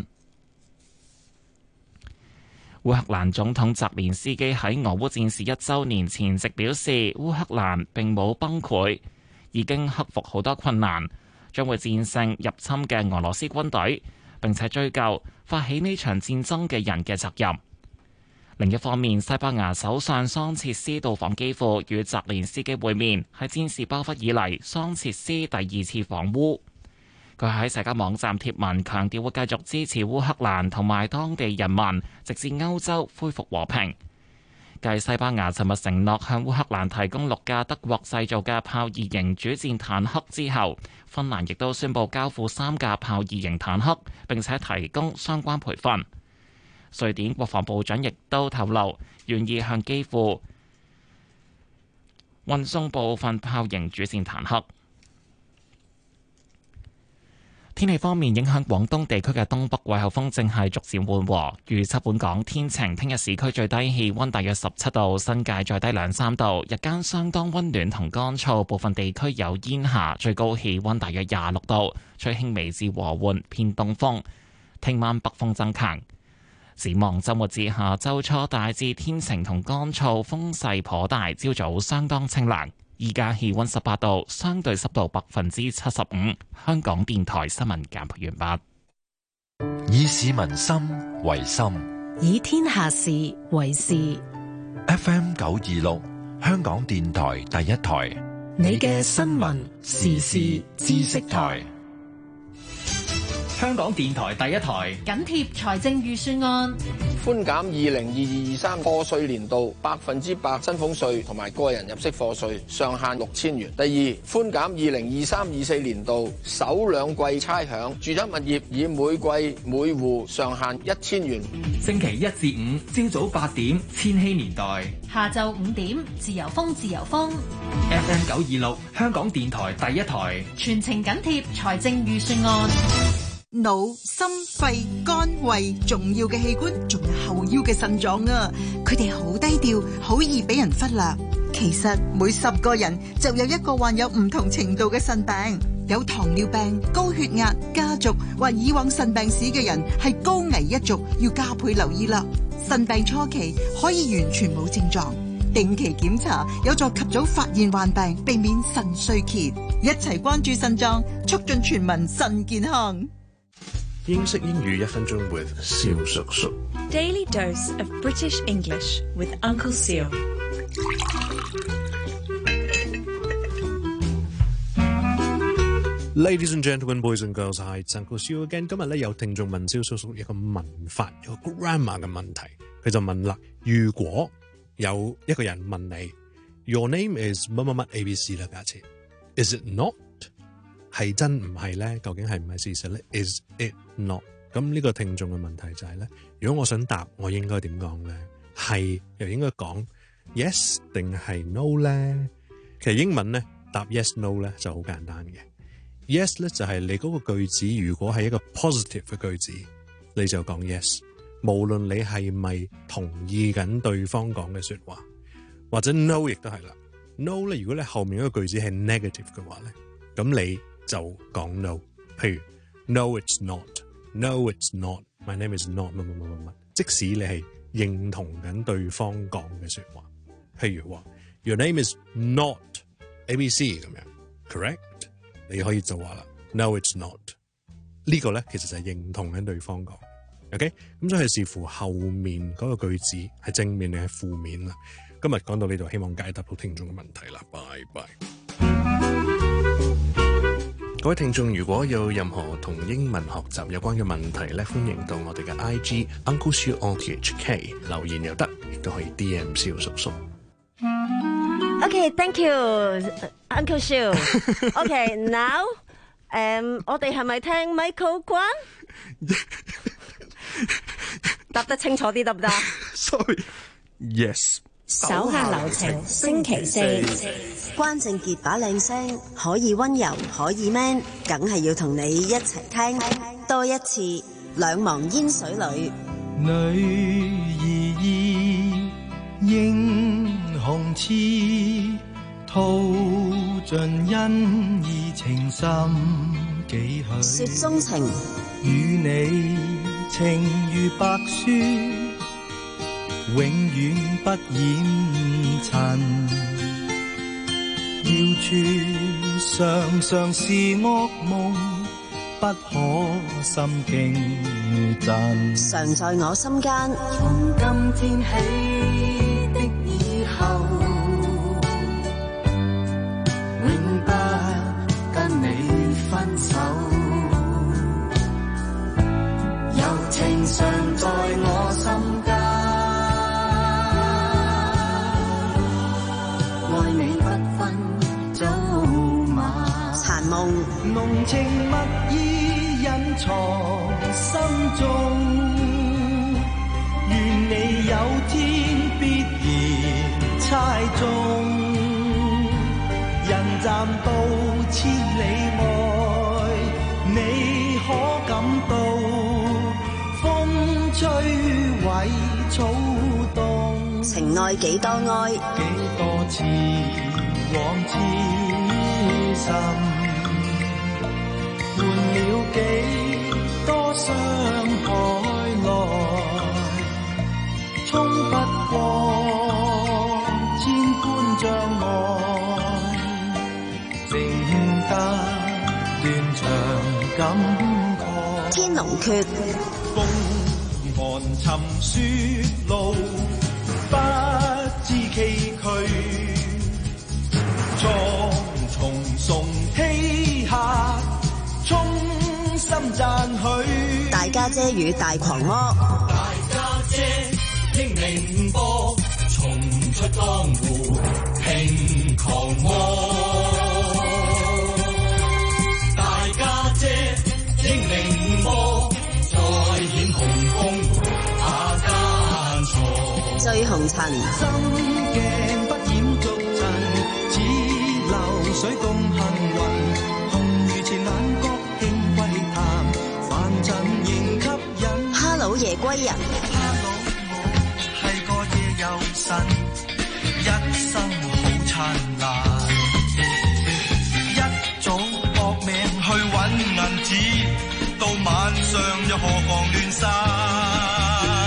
烏克蘭總統澤連斯基喺俄烏戰事一週年前夕表示，烏克蘭並冇崩潰，已經克服好多困難，將會戰勝入侵嘅俄羅斯軍隊，並且追究發起呢場戰爭嘅人嘅責任。另一方面，西班牙首相桑切斯到訪基輔與澤連斯基會面，係戰事爆發以嚟桑切斯第二次訪烏。佢喺社交網站貼文強調會繼續支持烏克蘭同埋當地人民，直至歐洲恢復和平。繼西班牙尋日承諾向烏克蘭提供六架德國製造嘅豹二型主戰坦克之後，芬蘭亦都宣布交付三架豹二型坦克，並且提供相關培訓。瑞典國防部長亦都透露，願意向基輔運送部分豹型主戰坦克。天氣方面，影響廣東地區嘅東北季候風正係逐漸緩和，預測本港天晴，聽日市區最低氣溫大約十七度，新界再低兩三度，日間相當溫暖同乾燥，部分地區有煙霞，最高氣溫大約廿六度，吹輕微至和緩偏東風，聽晚北風增強。展望週末至下週初，大致天晴同乾燥，風勢頗大，朝早相當清涼。依家氣溫十八度，相對濕度百分之七十五。香港電台新聞簡報完畢。 以市民心為心， 以天下事為事。 F M 九二六，香港電台第一台。 你嘅新聞時事知識台。 香港電台第一台緊貼財政預算案， 寬減二零二二二三課稅年度百分之百薪俸稅同埋個人入息課稅上限六千元。第二，寬減二零二三二四年度首兩季差餉，住宅物業以每季每戶上限一千元。 星期一至五朝早八點，千禧年代， 下晝五點，自由風自由風 F M 九二六，香港電台第一台， 全程緊貼財政預算案。 腦、心、肺、肝、胃，重要嘅器官，仲有後腰嘅腎臟啊！佢哋好低調，好易俾人忽略。其實每十個人就有一個患有唔同程度嘅腎病，有糖尿病、高血壓、家族或以往腎病史嘅人係高危一族，要加倍留意啦。腎病初期可以完全冇症狀，定期檢查有助及早發現患病，避免腎衰竭。一齊關注腎臟，促進全民腎健康。 英式英語一分鐘 with 蕭叔叔。 Daily dose of British English with Uncle Seal. Ladies and gentlemen, boys and girls, hi, it's Uncle Seal again. 今日咧有聽眾問蕭叔叔一個文法、一個 grammar 嘅問題，佢就問啦：如果有一個人問你 ，Your name is 乜乜乜 A B C 啦，假設 ，Is it not？係真唔係咧？究竟係唔係事實咧 ？Is it not？ 咁呢個聽眾嘅問題就係咧，如果我想答，我應該點講咧？係又應該講 yes 定係 no 咧？其實英文咧答 yes no 咧就好簡單嘅。yes 咧就係你嗰個句子如果係一個 positive 嘅句子，你就講 yes， 無論你係咪同意緊對方講嘅說話，或者 no 亦都係啦。no 咧，如果你後面嗰個句子係 negative 嘅話咧，咁你就講 no， 譬如 no it's not，no it's not，my name is not 乜乜乜乜乜，即使你係認同緊對方講嘅說話，譬如話 your name is not A B C 咁樣 ，correct？ 你可以就話啦 no it's not， 呢個咧其實就係認同緊對方講 ，ok？ 咁所以視乎後面嗰個句子係正面定係負面啦。今日講到呢度，希望解答到聽眾嘅問題啦，拜拜。各位聽眾，如果有任何同英文學習有關嘅問題咧，歡迎到我哋嘅 I G Uncle Shiu on T H K 留言又得，亦都可以 D M 蕭叔叔。 OK，thank you，Uncle Shiu。OK，now， 誒，我哋係咪聽 Michael 關？答得清楚啲得唔得 ？Sorry，yes。 手下留情，星期四。 關正傑把靚聲可以溫柔，可以 man， 梗係要同你一齊聽多一次。兩忘煙水裏， 女兒意英雄痴，吐盡恩義情深幾許。 雪中情， 與你情如白雪，永遠不染塵。遙處常常是噩夢，不可心驚震。 常在我心間。 從今天起的以後，永不跟你分手。柔情常在我心間。濃情蜜意隱藏心中，願你有天必然猜中。人暫到千里外，你可感到風吹毀草動。 情愛幾多愛， 幾多次往痴心。換了幾多傷害來，衝不過千般障礙，剩得斷腸感慨。 天龍訣， 風寒沉雪路，不姐與大狂魔。 大家姐英明波，重出江湖拼狂魔。大家姐英明波，再顯雄風下間錯。 醉紅塵。 心鏡不染逐塵，似流水共幸運。紅如前眼角輕窺探，凡塵仍吸引。 哈佬夜歸人。 哈佬我係個夜遊神，一生好燦爛。一早搏命去揾銀紙，到晚上又何妨亂散。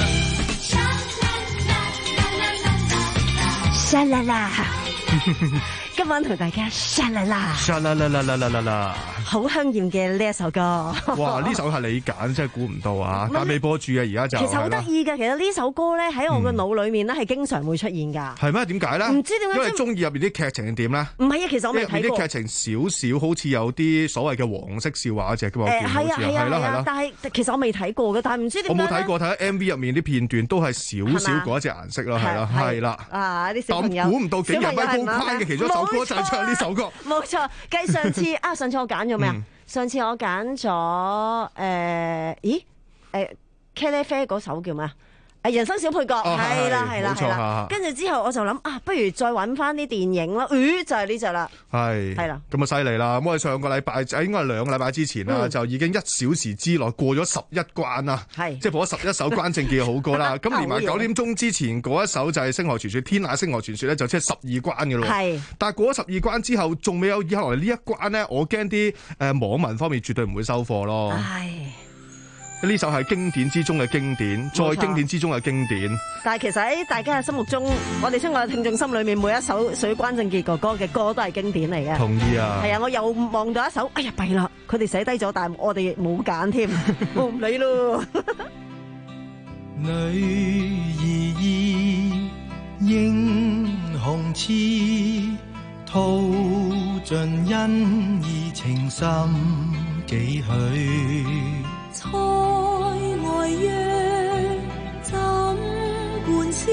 沙啦啦，今晚同大家沙啦啦， 沙啦啦啦啦啦啦啦， 好香豔嘅呢一首歌。 哇！呢首係你揀，真係估唔到啊！但未播住啊，而家就其實好得意嘅。其實呢首歌咧喺我個腦裏面咧係經常會出現㗎。 係咩？點解咧？ 唔知點解， 因為中意入邊啲劇情係點咧？ 唔係啊，其實我未睇過。 入邊啲劇情少少好似有啲所謂嘅黃色笑話嗰隻㗎嘛。 誒係啊係啊係啊，但係其實我未睇過嘅，但係唔知點解。 我冇睇過，睇 M V 入面啲片段都係少少嗰一隻顏色咯，係啦係啦。 啊！啲小朋友估唔到竟然係高攀嘅其中一首歌就係唱呢首歌。 冇錯，繼上次啊，上次我揀咗咩啊？上次我揀咗誒，咦誒茄喱啡嗰首叫咩啊？誒人生小配角，係啦係啦係啦。跟住之後我就諗啊，不如再揾翻啲電影啦。咦，就係呢隻啦。係係啦， 咁啊犀利啦！咁我哋上個禮拜應該係兩個禮拜之前啦，就已經一小時之內過咗十一關啦。係即係播咗十一首關正傑嘅好歌啦。咁連埋九點鐘之前嗰一首就係《星河傳說》，天籟星河傳說咧就即係十二關嘅咯。係，但係過咗十二關之後，仲未有以後嚟呢一關咧，我驚啲誒網民方面絕對唔會收貨咯。係。呢首係經典之中嘅經典，再經典之中嘅經典。 但係其實喺大家嘅心目中，我哋親愛嘅聽眾心裏面，每一首屬於關正傑哥哥嘅歌都係經典嚟嘅。 同意啊！ 係啊，我又望到一首，哎呀弊啦，佢哋寫低咗，但係我哋冇揀添，我唔理咯。 女兒意，英雄痴，吐盡恩義情深幾許。 塞外約怎伴思，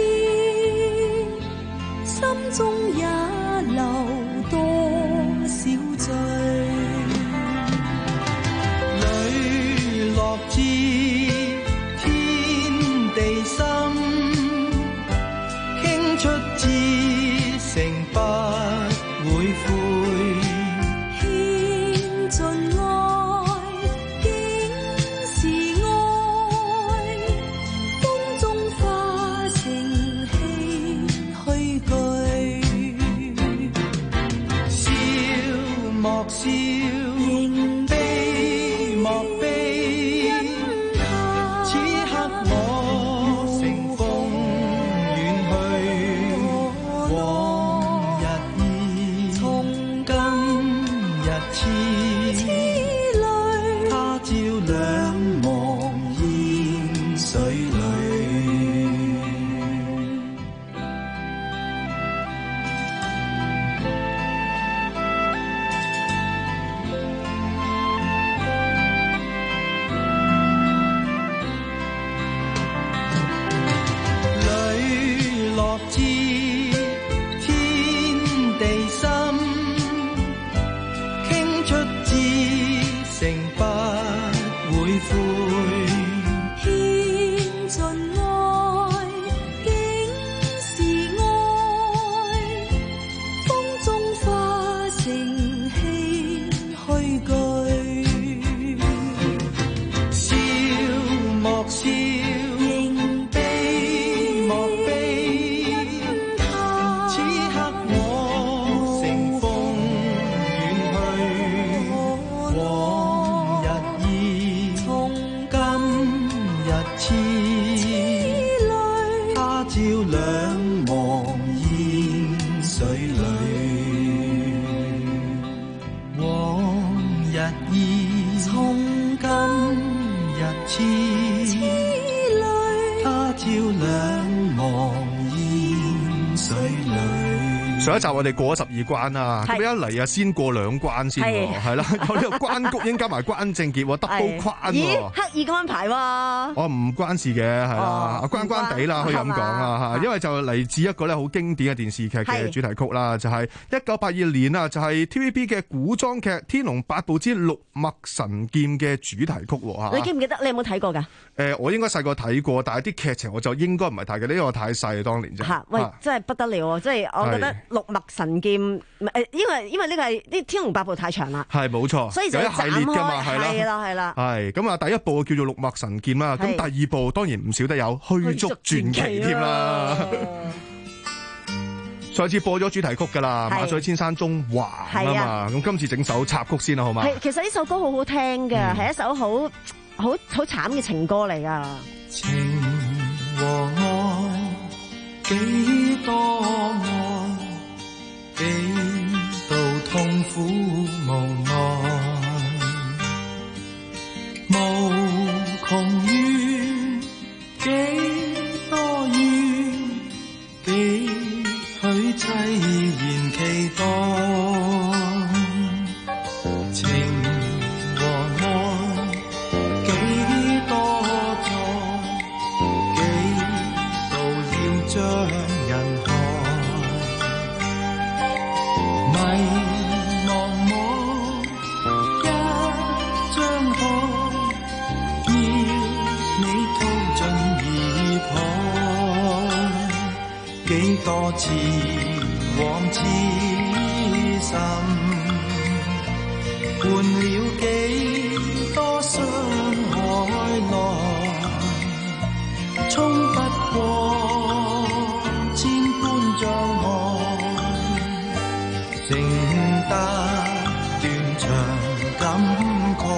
心中也留多少醉。 磊落知天地深，傾出至誠不會悔。 獻盡愛笑，仍悲莫悲，此刻我乘風遠去，往日意，從今日痴淚，他朝兩忘煙水裏。知天地深，傾出至誠不會悔。 獻盡愛，竟是愛，風中化成唏噓句。 笑莫笑。照兩忘煙水裏，往日意，從今日痴淚，他照兩忘煙水裏。 上一集我哋過咗十二關啦，咁一嚟啊先過兩關先喎，係啦，有呢個關谷英加埋關正傑，double關喎。 咦，刻意咁安排喎？ 我唔關事嘅，係啦，關關地啦，可以咁講啦嚇，因為就嚟自一個咧好經典嘅電視劇嘅主題曲啦，就係一九八二年啊，就係 T V B 嘅古裝劇《天龍八部之六脈神劍》嘅主題曲喎。 你記唔記得？你有冇睇過㗎？ 誒，我應該細個睇過，但係啲劇情我就應該唔係太記得，因為我太細當年啫。 嚇！喂，真係不得了喎！即係我覺得六脈神劍誒，因為因為呢個係啲《天龍八部》太長啦。係冇錯，所以就有一系列㗎嘛，係啦，係啦，係啦。係咁啊！第一部叫做《六脈神劍》啦，咁第二部當然唔少得有《虛竹傳奇》添啦。上次播咗主題曲㗎啦，《馬上千山中橫》啊嘛，咁今次整首插曲先啦，好嘛？係，其實呢首歌好好聽㗎，係一首好好好慘嘅情歌嚟㗎。 情和愛幾多愛，幾度痛苦無奈，無窮怨，幾多怨，幾許凄然期待，情和愛幾多載，幾度要將人害，迷茫茫一張海，要你掏盡耳畔，幾多次往痴心，換了幾多傷害來，衝不過千般障礙，承擔斷腸感慨，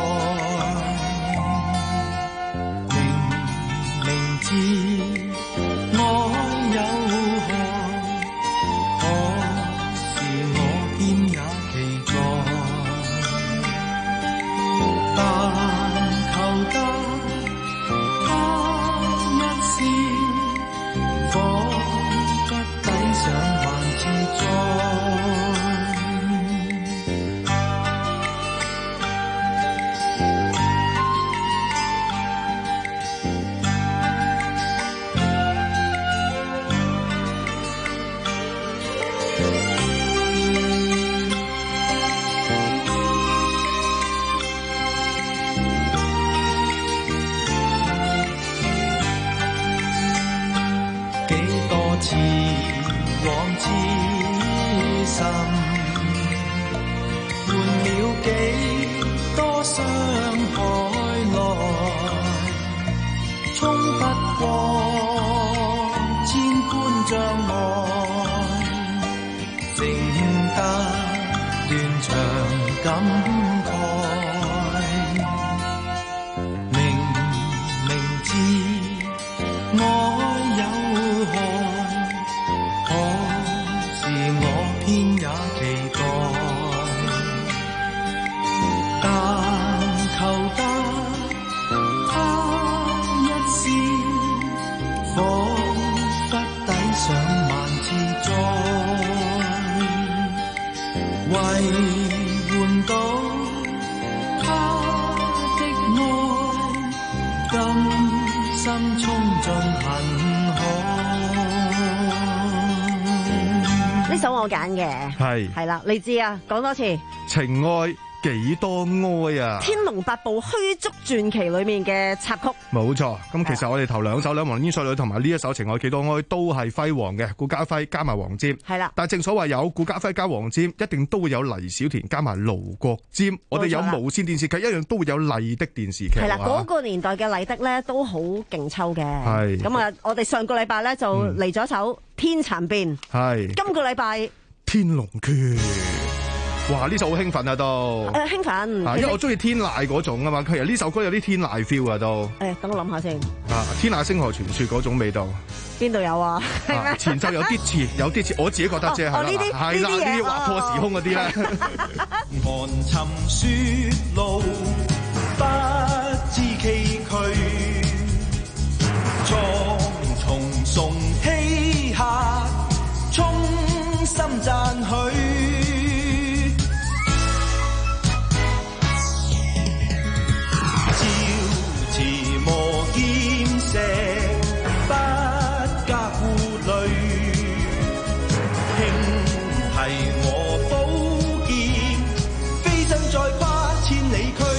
明明知愛有害，可是我偏也期待，但求得他一笑，彷彿抵上萬次災。似往痴心，換了幾多傷害來，衝不過千般障礙，承擔斷腸感慨，明明知愛有害，我偏也期待，但求得他一笑，彷彿抵上萬次災，為換到他的愛，甘心衝進恨海。 呢首我揀嘅，係係啦，你知啊，講多次情愛幾多哀啊！ 《天龍八部虛竹傳奇》裏面嘅插曲，冇錯。咁其實我哋頭兩首《兩忘煙水裏》同埋呢一首《情愛幾多哀》都係輝煌嘅，顧嘉輝加埋黃霑，係啦。但係正所謂有顧嘉輝加黃霑，一定都會有黎小田加埋盧國沾。我哋有無線電視劇一樣都會有麗的電視劇。係啦，嗰個年代嘅麗的咧都好勁抽嘅。係咁啊！我哋上個禮拜咧就嚟咗首《天蠶變》，係今個禮拜《 天龍訣》。哇！呢首好興奮啊都， 誒興奮， 因為我中意天籟嗰種啊嘛，其實呢首歌有啲天籟 feel 啊都。 誒，等我諗下先。 啊，天籟星河傳說嗰種味道。 邊度有啊？ 啊前奏有啲似，有啲似，我自己覺得啫，係啦，係啦，呢啲劃破時空嗰啲咧。 寒沉雪路，不知崎嶇，蒼松崇欺客，衝心讚許。朝辭磨劍石，不加顧慮，輕提我寶劍，飛身再跨千里區。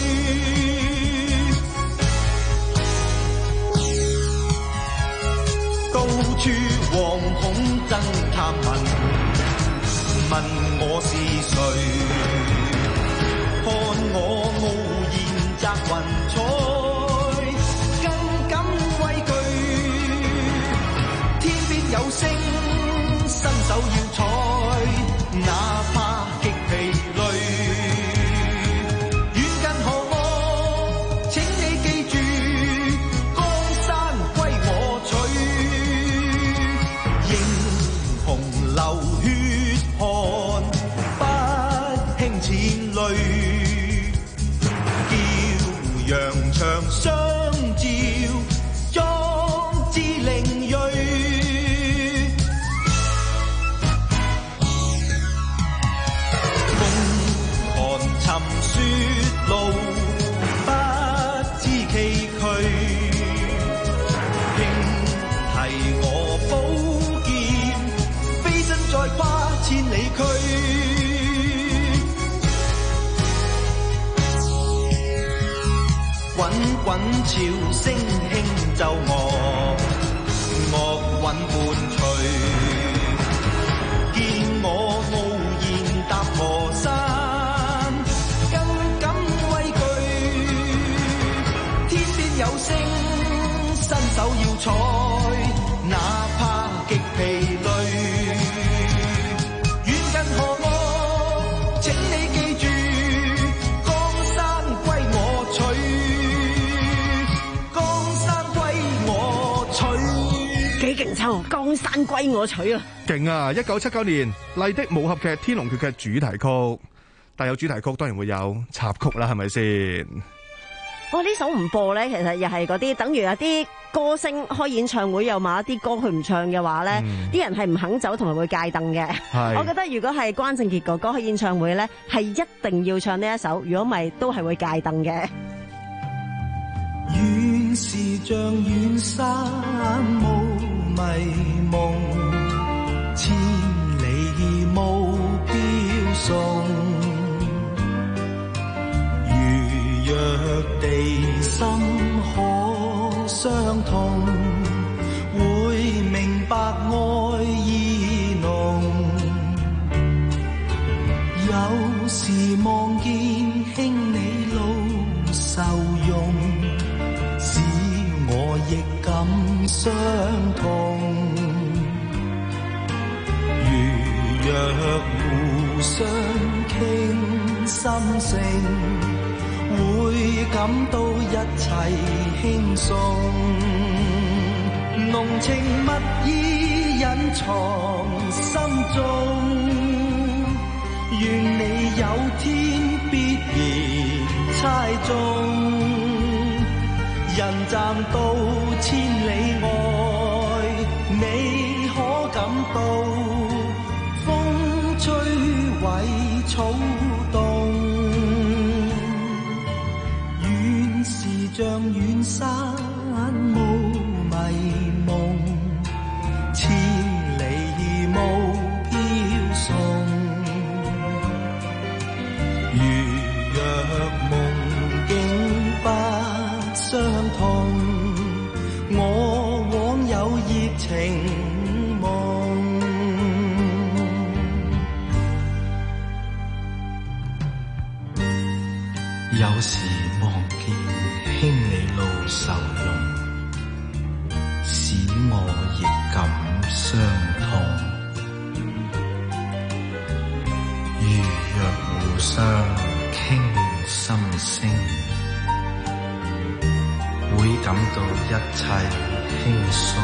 到處惶恐爭探問，問我是誰？看我傲然擲雲彩，更感畏懼。天邊有星，伸手要採，哪怕極疲累。遠近何我，請你記住，江山歸我取。英雄流血汗，不輕淺淚。叫揚長相照，壯志凌銳。風寒沉雪路，不知崎嶇。輕提我寶劍，飛身再跨千里區。滾滾潮聲輕奏樂，樂韻伴隨。見我傲然踏河山，更感畏懼。天邊有星，伸手要採，哪怕極疲累。遠近何我，請你記住，江山歸我取。 幾勁抽，江山歸我取啊！ 勁啊！一九七九年麗的武俠劇《天龍訣》嘅主題曲，但有主題曲當然會有插曲啦，係咪先？ 哇！呢首唔播咧，其實又係嗰啲等於有啲歌星開演唱會有某一啲歌佢唔唱嘅話咧，啲、嗯、人係唔肯走同埋會戒燈嘅。我覺得如果係關正傑哥哥開演唱會咧，係一定要唱呢一首，如果唔係都係會戒燈嘅。 遠是像遠山霧迷夢，千里目標送。如若地心可相通，會明白愛意濃。有時望見兄你路受用，我亦感傷痛。如若互相傾心聲，會感到一切輕鬆。濃情蜜意隱藏心中，願你有天必然猜中。人站到千里外，你可感到風吹毀草動。遠是像遠山霧迷夢，千里目標送。如若夢境不相同，我枉有熱情夢。有時望見兄你路受用，使我亦感傷痛。如若互相傾心聲，會感到一切輕鬆。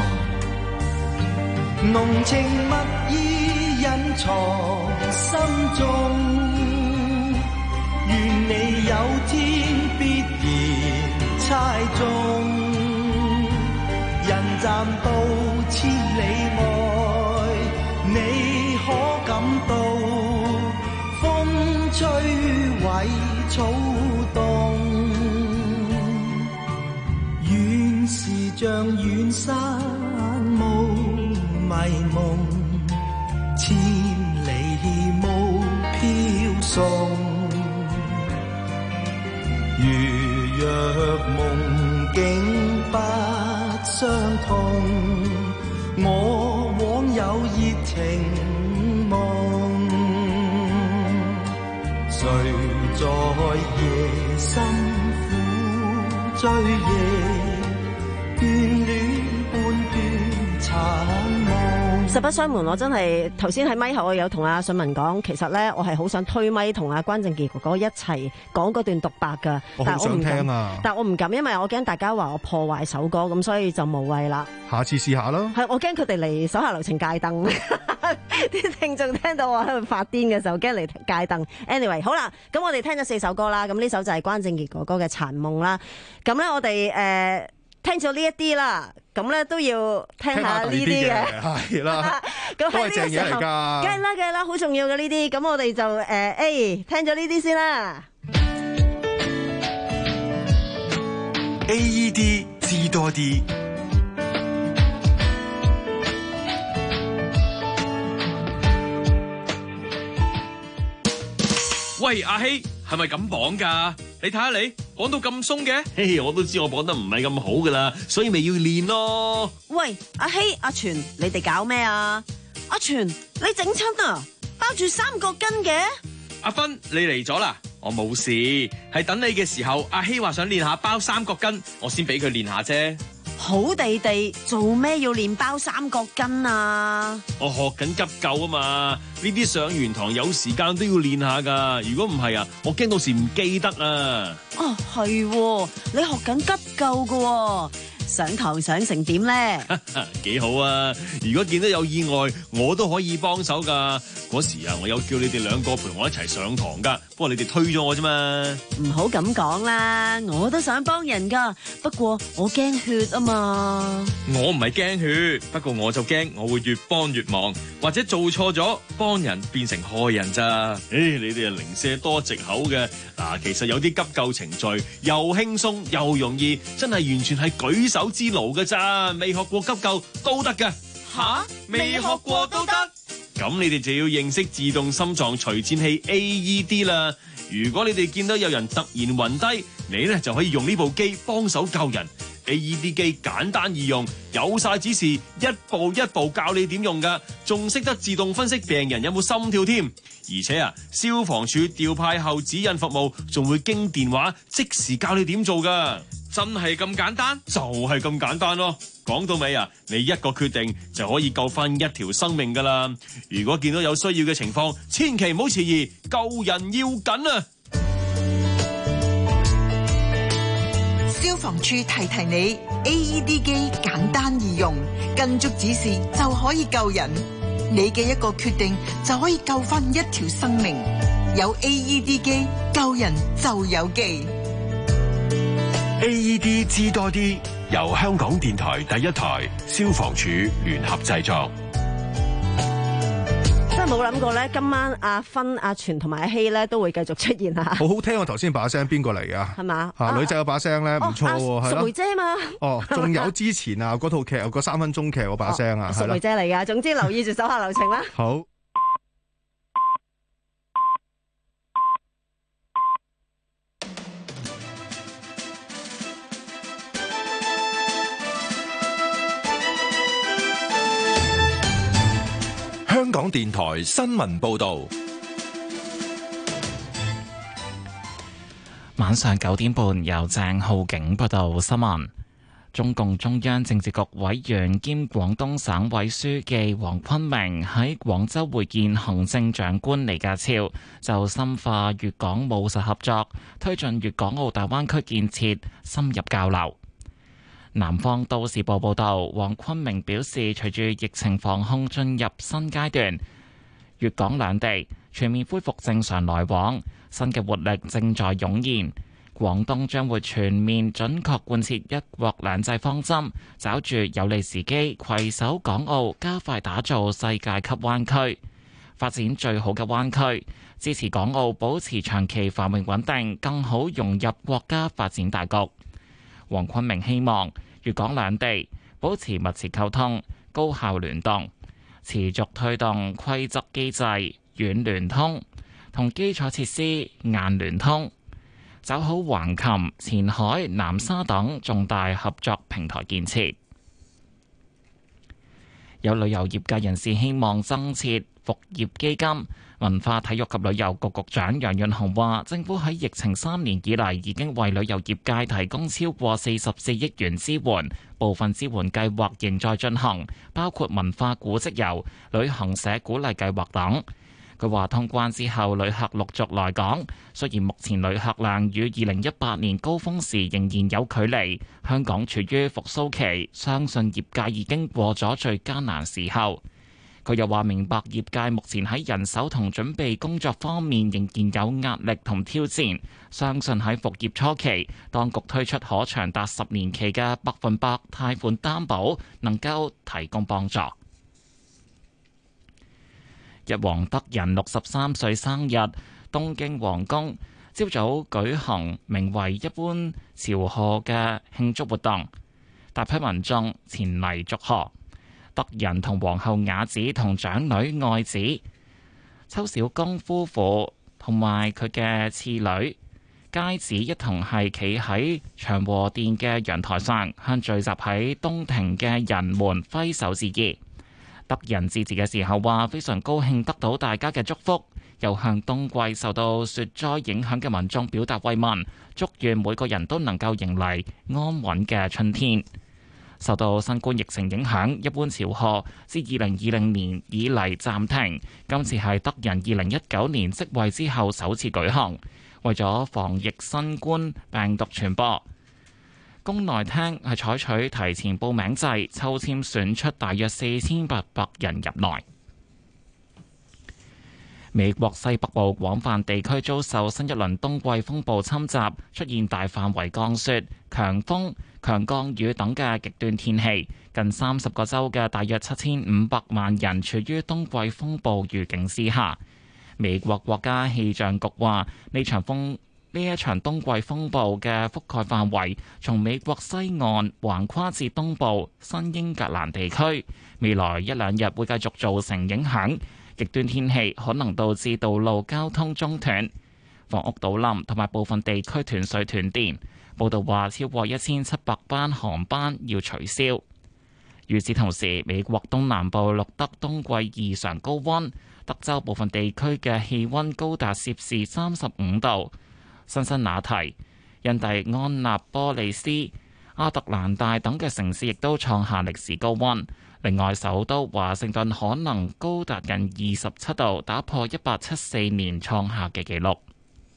濃情蜜意隱藏心中，願你有天必然猜中。人站到千里外，你可感草動，原是像遠山霧迷夢，千里霧飄送。如若夢境不相同，我枉有熱情夢。誰在夜深苦追夜，眷戀半段殘夢。 實不相瞞，我真係頭先喺咪後，我有同阿信文講，其實咧我係好想推咪同阿關正傑哥哥一齊講嗰段獨白噶， 我好想聽啊！ 但我唔敢，因為我驚大家話我破壞首歌，咁所以就無謂啦。 下次試下咯。 係，我驚佢哋嚟手下留情戒燈，啲聽眾聽到我喺度發癲嘅時候，驚嚟戒燈。Anyway， 好啦，咁我哋聽咗四首歌啦，咁呢首就係關正傑哥哥嘅《殘夢》啦。咁咧我哋誒。呃聽咗呢一啲啦，咁咧都要聽下呢啲嘅， 係啦， 咁都係正嘢嚟㗎， 梗係啦，梗係啦，好重要嘅呢啲，咁我哋就誒，誒、呃，聽咗呢啲先啦。 A E D 知多啲。 喂，阿希，係咪咁綁㗎？你睇下你綁到咁鬆嘅， 嘿，我都知我綁得唔係咁好噶啦，所以咪要練咯。 喂，阿希、阿全，你哋搞咩啊？阿全，你整親啊？包住三角巾嘅？ 阿芬，你嚟咗啦，我冇事，係等你嘅時候，阿希話想練下包三角巾，我先俾佢練下啫。 好地地，做咩要練包三角巾啊？ 我學緊急救啊嘛，呢啲上完堂有時間都要練下噶。如果唔係啊，我驚到時唔記得啊。 哦，係喎，你學緊急救噶，上堂上成點咧？ 幾好啊！如果見到有意外，我都可以幫手噶。嗰時啊，我有叫你哋兩個陪我一齊上堂噶，不過你哋推咗我啫嘛。 唔好咁講啦，我都想幫人噶，不過我驚血啊嘛。 我唔係驚血，不過我就驚我會越幫越忙，或者做錯咗幫人變成害人咋。 誒，你哋係零舍多藉口嘅。嗱，其實有啲急救程序又輕鬆又容易，真係完全係舉手之勞㗎咋。未學過急救都得㗎。 吓？未學過都得？ 咁你哋就要認識自動心臟除顫器 A E D 啦。如果你哋見到有人突然暈低，你咧就可以用呢部機幫手救人。A E D 機簡單易用，有晒指示，一步一步教你點用噶，仲識得自動分析病人有冇心跳添。而且啊，消防處調派後指引服務仲會經電話即時教你點做噶。 真係咁簡單？ 就係咁簡單咯。講到尾啊，你一個決定就可以救翻一條生命噶啦。如果見到有需要嘅情況，千祈唔好遲疑，救人要緊啊！ 消防處提提你 ，A E D 機簡單易用，跟足指示就可以救人。你嘅一個決定就可以救翻一條生命。有 A E D 機，救人就有機。 A E D 知多啲，由香港電台第一台、消防處聯合製作。 真係冇諗過咧，今晚阿芬、阿全同埋阿希咧都會繼續出現啊！ 好好聽啊！頭先把聲邊個嚟啊？ 係嘛？ 嚇，女仔嗰把聲咧唔錯喎，係淑梅姐嘛？ 哦，仲有之前啊嗰套劇有個三分鐘劇嗰把聲啊， 淑梅姐嚟噶。總之留意住手下留情啦。 好。 香港電台新聞報道， 晚上九點半由鄭浩景報道新聞。中共中央政治局委員兼廣東省委書記黃坤明喺廣州會見行政長官李家超，就深化粵港務實合作、推進粵港澳大灣區建設深入交流。南方都市報報道，黃坤明表示，隨住疫情防控進入新階段，粵港兩地全面恢復正常來往，新嘅活力正在湧現。廣東將會全面準確貫徹一國兩制方針，抓住有利時機，攜手港澳加快打造世界級灣區。 發展最好嘅灣區，支持港澳保持長期繁榮穩定，更好融入國家發展大局。黃坤明希望粵港兩地保持密切溝通、高效聯動，持續推動規則機制軟聯通同基礎設施硬聯通，走好橫琴、前海、南沙等重大合作平台建設。有旅遊業界人士希望增設復業基金。文化體育及旅遊局局長楊潤雄話，政府喺疫情三年以嚟已經為旅遊業界提供超過四十四億元支援，部分支援計劃仍在進行，包括文化古蹟遊、旅行社鼓勵計劃等。佢話通關之後，旅客陸續來港，雖然目前旅客量與二零一八年高峰時仍然有距離，香港處於復甦期，相信業界已經過咗最艱難時候。佢又話明白業界目前喺人手同準備工作方面仍然有壓力同挑戰，相信喺復業初期，當局推出可長達十年期嘅百分百貸款擔保，能夠提供幫助。日皇德仁六十三歲生日，東京皇宮朝早舉行名為一般朝賀嘅慶祝活動，大批民眾前嚟祝賀。德仁同皇后雅子同長女愛子秋小宮夫婦同埋佢嘅次女佳子一同係企喺長和殿嘅陽台上，向聚集喺東庭嘅人們揮手致意。德仁致辭嘅時候話：非常高興得到大家嘅祝福，又向冬季受到雪災影響嘅民眾表達慰問，祝願每個人都能夠迎嚟安穩嘅春天。受到新冠疫情影響，一般朝賀自二零二零年以嚟暫停，今次係德仁二零一九年即位之後首次舉行。為咗防疫新冠病毒傳播，宮內廳係採取提前報名制，抽籤選出大約四千八百人入內。美國西北部廣泛地區遭受新一輪冬季風暴侵襲，出現大範圍降雪、強風、強降雨等嘅極端天氣，近三十個州嘅大約七千五百萬人處於冬季風暴預警之下。美國國家氣象局話，呢場風呢一場冬季風暴嘅覆蓋範圍從美國西岸橫跨至東部新英格蘭地區，未來一兩日會繼續造成影響。極端天氣可能導致道路交通中斷、房屋倒冧同埋部分地區斷水斷電。報道話，超過一千七百班航班要取消。與此同時，美國東南部錄得冬季異常高溫，德州部分地區嘅氣溫高達攝氏三十五度。辛辛那提、印第安納波利斯、亞特蘭大等嘅城市亦都創下歷史高溫。另外，首都華盛頓可能高達近二十七度，打破一八七四年創下嘅紀錄。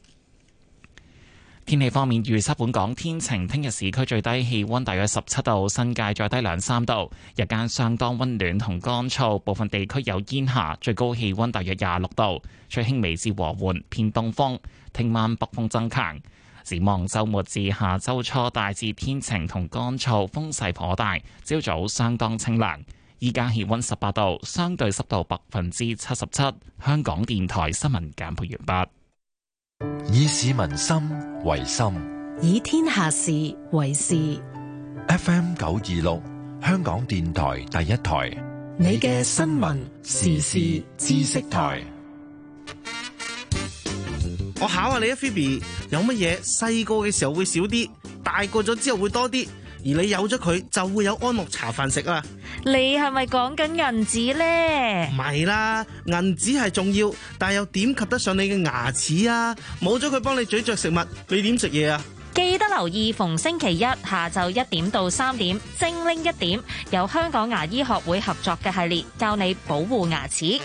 天氣方面，預測本港天晴，聽日市區最低氣溫大約十七度，新界再低兩三度，日間相當溫暖同乾燥，部分地區有煙霞，最高氣溫大約廿六度，吹輕微至和緩偏東風。聽晚北風增強，展望週末至下週初大致天晴同乾燥，風勢頗大，朝早相當清涼。依家氣溫十八度，相對濕度百分之七十七。香港電台新聞簡報完畢。 以市民心為心， 以天下事為事。 F M 九二六，香港電台第一台， 你嘅新聞時事知識台。 我考下你啊 Phoebe， 有乜嘢細個嘅時候會少啲，大個咗之後會多啲，而你有咗佢就會有安樂茶飯食啊？ 你係咪講緊銀紙呢？ 唔係啦，銀紙係重要，但係又點及得上你嘅牙齒啊？冇咗佢幫你咀嚼食物，你點食嘢啊？ 記得留意逢星期一下晝一點到三點，精靈一點，由香港牙醫學會合作嘅系列，教你保護牙齒。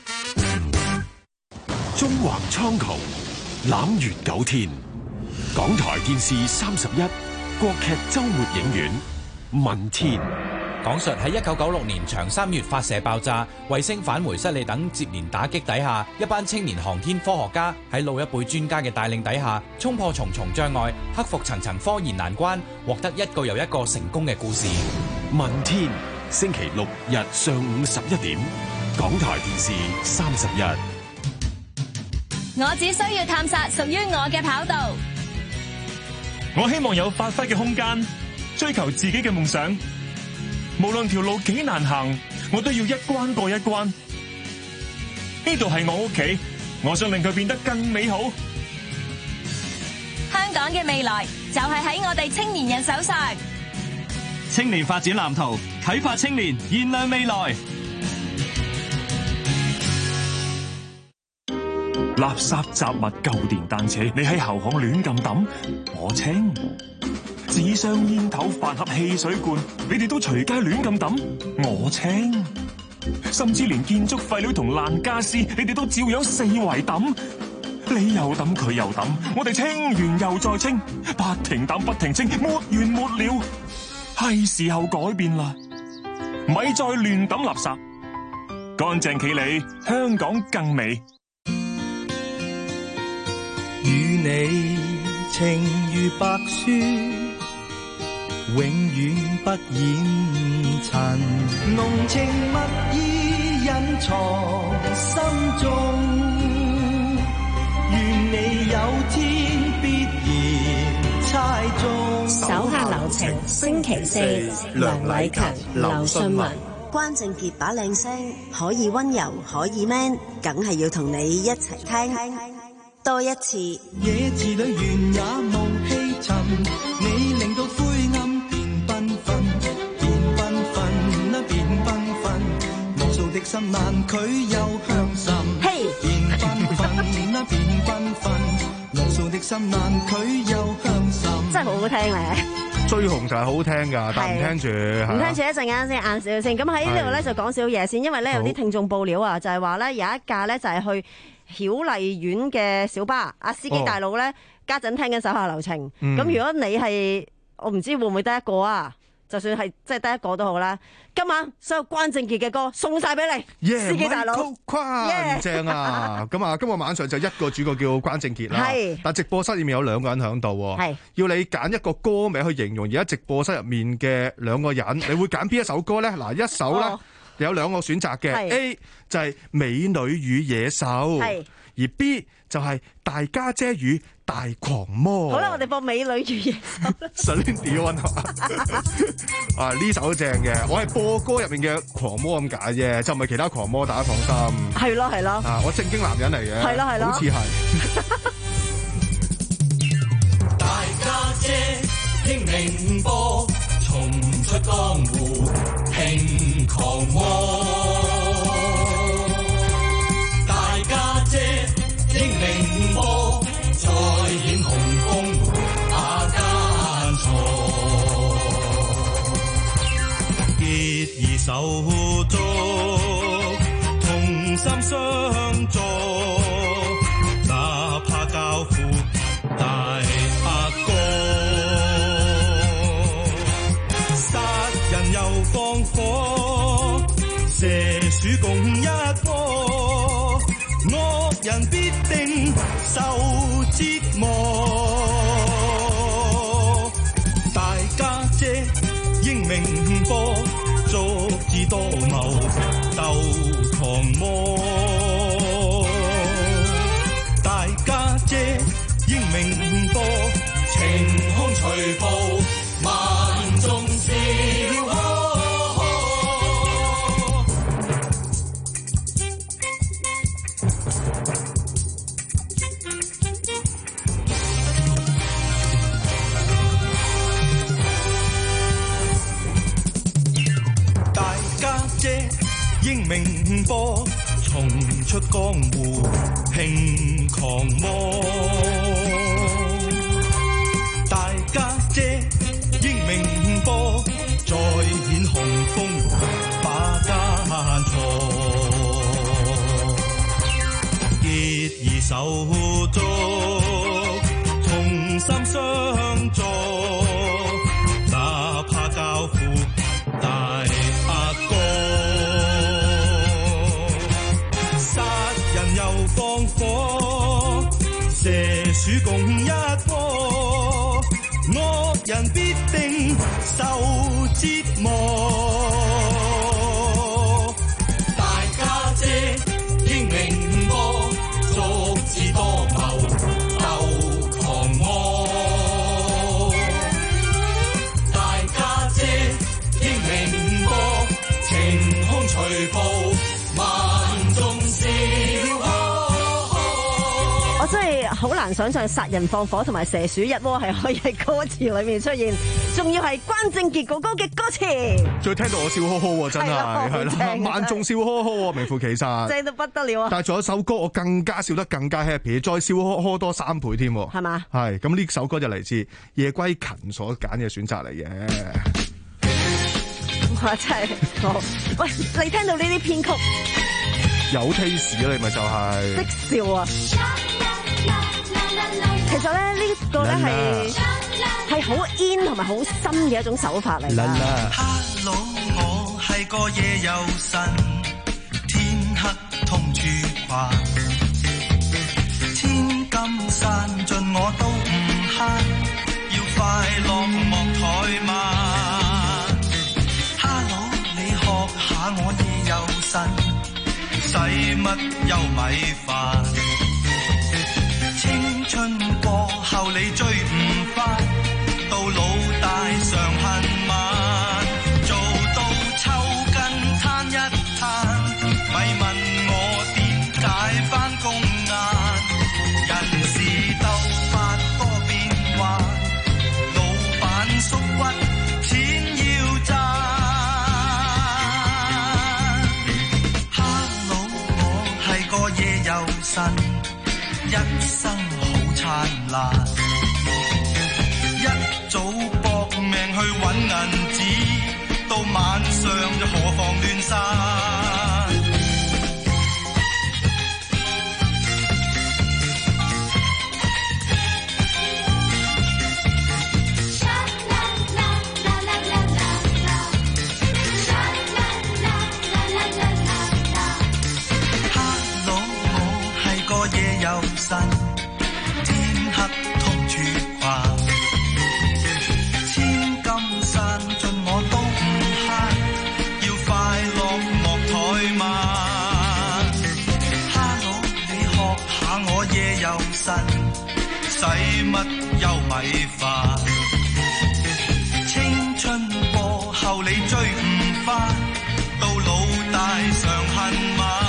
縱橫蒼穹，攬月九天。港台電視三十一，國劇周末影院《問天》， 講述喺一九九六年長三月發射爆炸、衛星返回失利等接連打擊底下，一班青年航天科學家喺老一輩專家嘅帶領底下，衝破重重障礙，克服層層科研難關，獲得一個又一個成功嘅故事。 《問天》星期六日上午十一點， 港台電視三十一。 我只需要探索屬於我嘅跑道。 我希望有發揮嘅空間，追求自己嘅夢想。無論條路幾難行，我都要一關過一關。呢度係我屋企，我想令佢變得更美好。 香港嘅未來就係喺我哋青年人手上。 青年發展藍圖，啟發青年，燃亮未來。 垃圾雜物舊電單車，你喺後巷亂咁抌，我清；紙箱煙頭飯盒汽水罐，你哋都隨街亂咁抌，我清；甚至連建築廢料同爛家私，你哋都照樣四圍抌，你又抌佢又抌，我哋清完又再清，不停抌不停清，沒完沒了。係時候改變啦，咪再亂抌垃圾，乾淨企理，香港更美。 與你情如白雪，永遠不染塵。濃情蜜意隱藏心中，願你有天必然猜中。 手下留情，星期四，梁禮勤、劉信文。 關正傑把靚聲可以溫柔，可以 man， 梗係要同你一齊聽。多一次， 野池裏原也無氣沉，你令到灰暗變繽紛，變繽紛啦變繽紛，無數的心難拒又向深， 嘿， 變繽紛啦變繽紛，無數的心難拒又向深， 真係好好聽咧。 追紅就係好聽噶，但唔聽住， 唔聽住一陣間先，晏少少先。咁喺呢度咧就講少嘢先，因為咧有啲聽眾報料啊，就係話咧有一架咧就係去曉麗苑嘅小巴，阿司機大佬咧家陣聽緊手下留情。咁、嗯、如果你係，我唔知會唔會得一個啊？就算係即係得一個都好啦。今晚所有關正傑嘅歌送晒俾你， yeah, 司機大佬， 關 yeah. 正啊！咁啊，今日晚上就一個主角叫關正傑啦。 係， 但直播室入面有兩個人喺度。係，要你揀一個歌名去形容而家直播室入面嘅兩個人，你會揀邊一首歌咧？嗱，一首咧、哦、有兩個選擇嘅 ，A 就係美女與野獸，而 B 就係大家姐與大狂魔。 好啦，我哋播美女與野獸。 Cindy 溫啊，呢首正嘅，我係播歌入面嘅狂魔咁解啫，就唔係其他狂魔，大家放心。 係咯係咯， 啊，我正經男人嚟嘅， 係咯係咯， 好似係。 大家姐英明波，重出江湖拼狂魔。大家姐英明波，再顯雄風把間錯， 結義手足，同心相助，哪怕教父大阿哥，殺人又放火，蛇鼠共一窩，惡人必定受折磨。大家姐英明波，足智多謀鬥狂魔。大家姐英明波， 晴空隨步萬眾笑。 英明波，重出江湖拼狂魔。大家姐英明波，再顯雄風把間錯，結義手足，同心相助，哪怕教父大阿哥，又放火，蛇鼠共一窩，惡人必定受折磨。 大家好難想象殺人放火同埋蛇鼠一窩係可以喺歌詞裏面出現，仲要係關正傑哥哥嘅歌詞。 再聽到我笑呵呵喎，真係係啦，萬眾笑呵呵喎，名副其實， 正到不得了啊！ 但係仲有首歌我更加笑得更加 happy， 再笑呵呵多三倍添，係嘛？ 係咁呢首歌就嚟自葉歸勤所揀嘅選擇嚟嘅。 哇！真係好，喂，你聽到呢啲編曲有 taste 啊，你咪就係識笑啊！其實咧呢個咧係係好 in 同埋好深嘅一種手法嚟㗎。 Hello， 我係個夜遊神，天黑同住逛，千金散盡我都唔慳，要快樂莫怠慢。Hello， 你學下我夜遊神，使乜又米飯？青春過後你追唔返，到老大常恨晚，做到抽筋攤一攤，咪問我點解返工晏？人事鬥法多變幻，老闆縮屈錢要賺。Hello， 我係個夜遊神，一生好燦爛，一早搏命去揾銀紙，到晚上就何妨亂散。Hello， 我係個夜遊神，天黑同處逛，千金散盡我都唔慳，要快樂莫怠慢。Hello， 你學下我夜遊神，使乜又米飯？青春過後你追唔返，到老大常恨晚。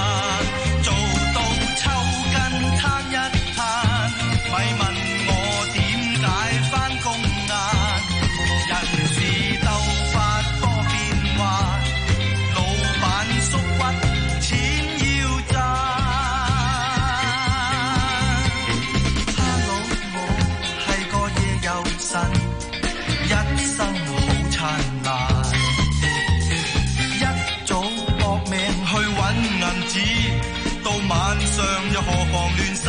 晚上又何妨亂散。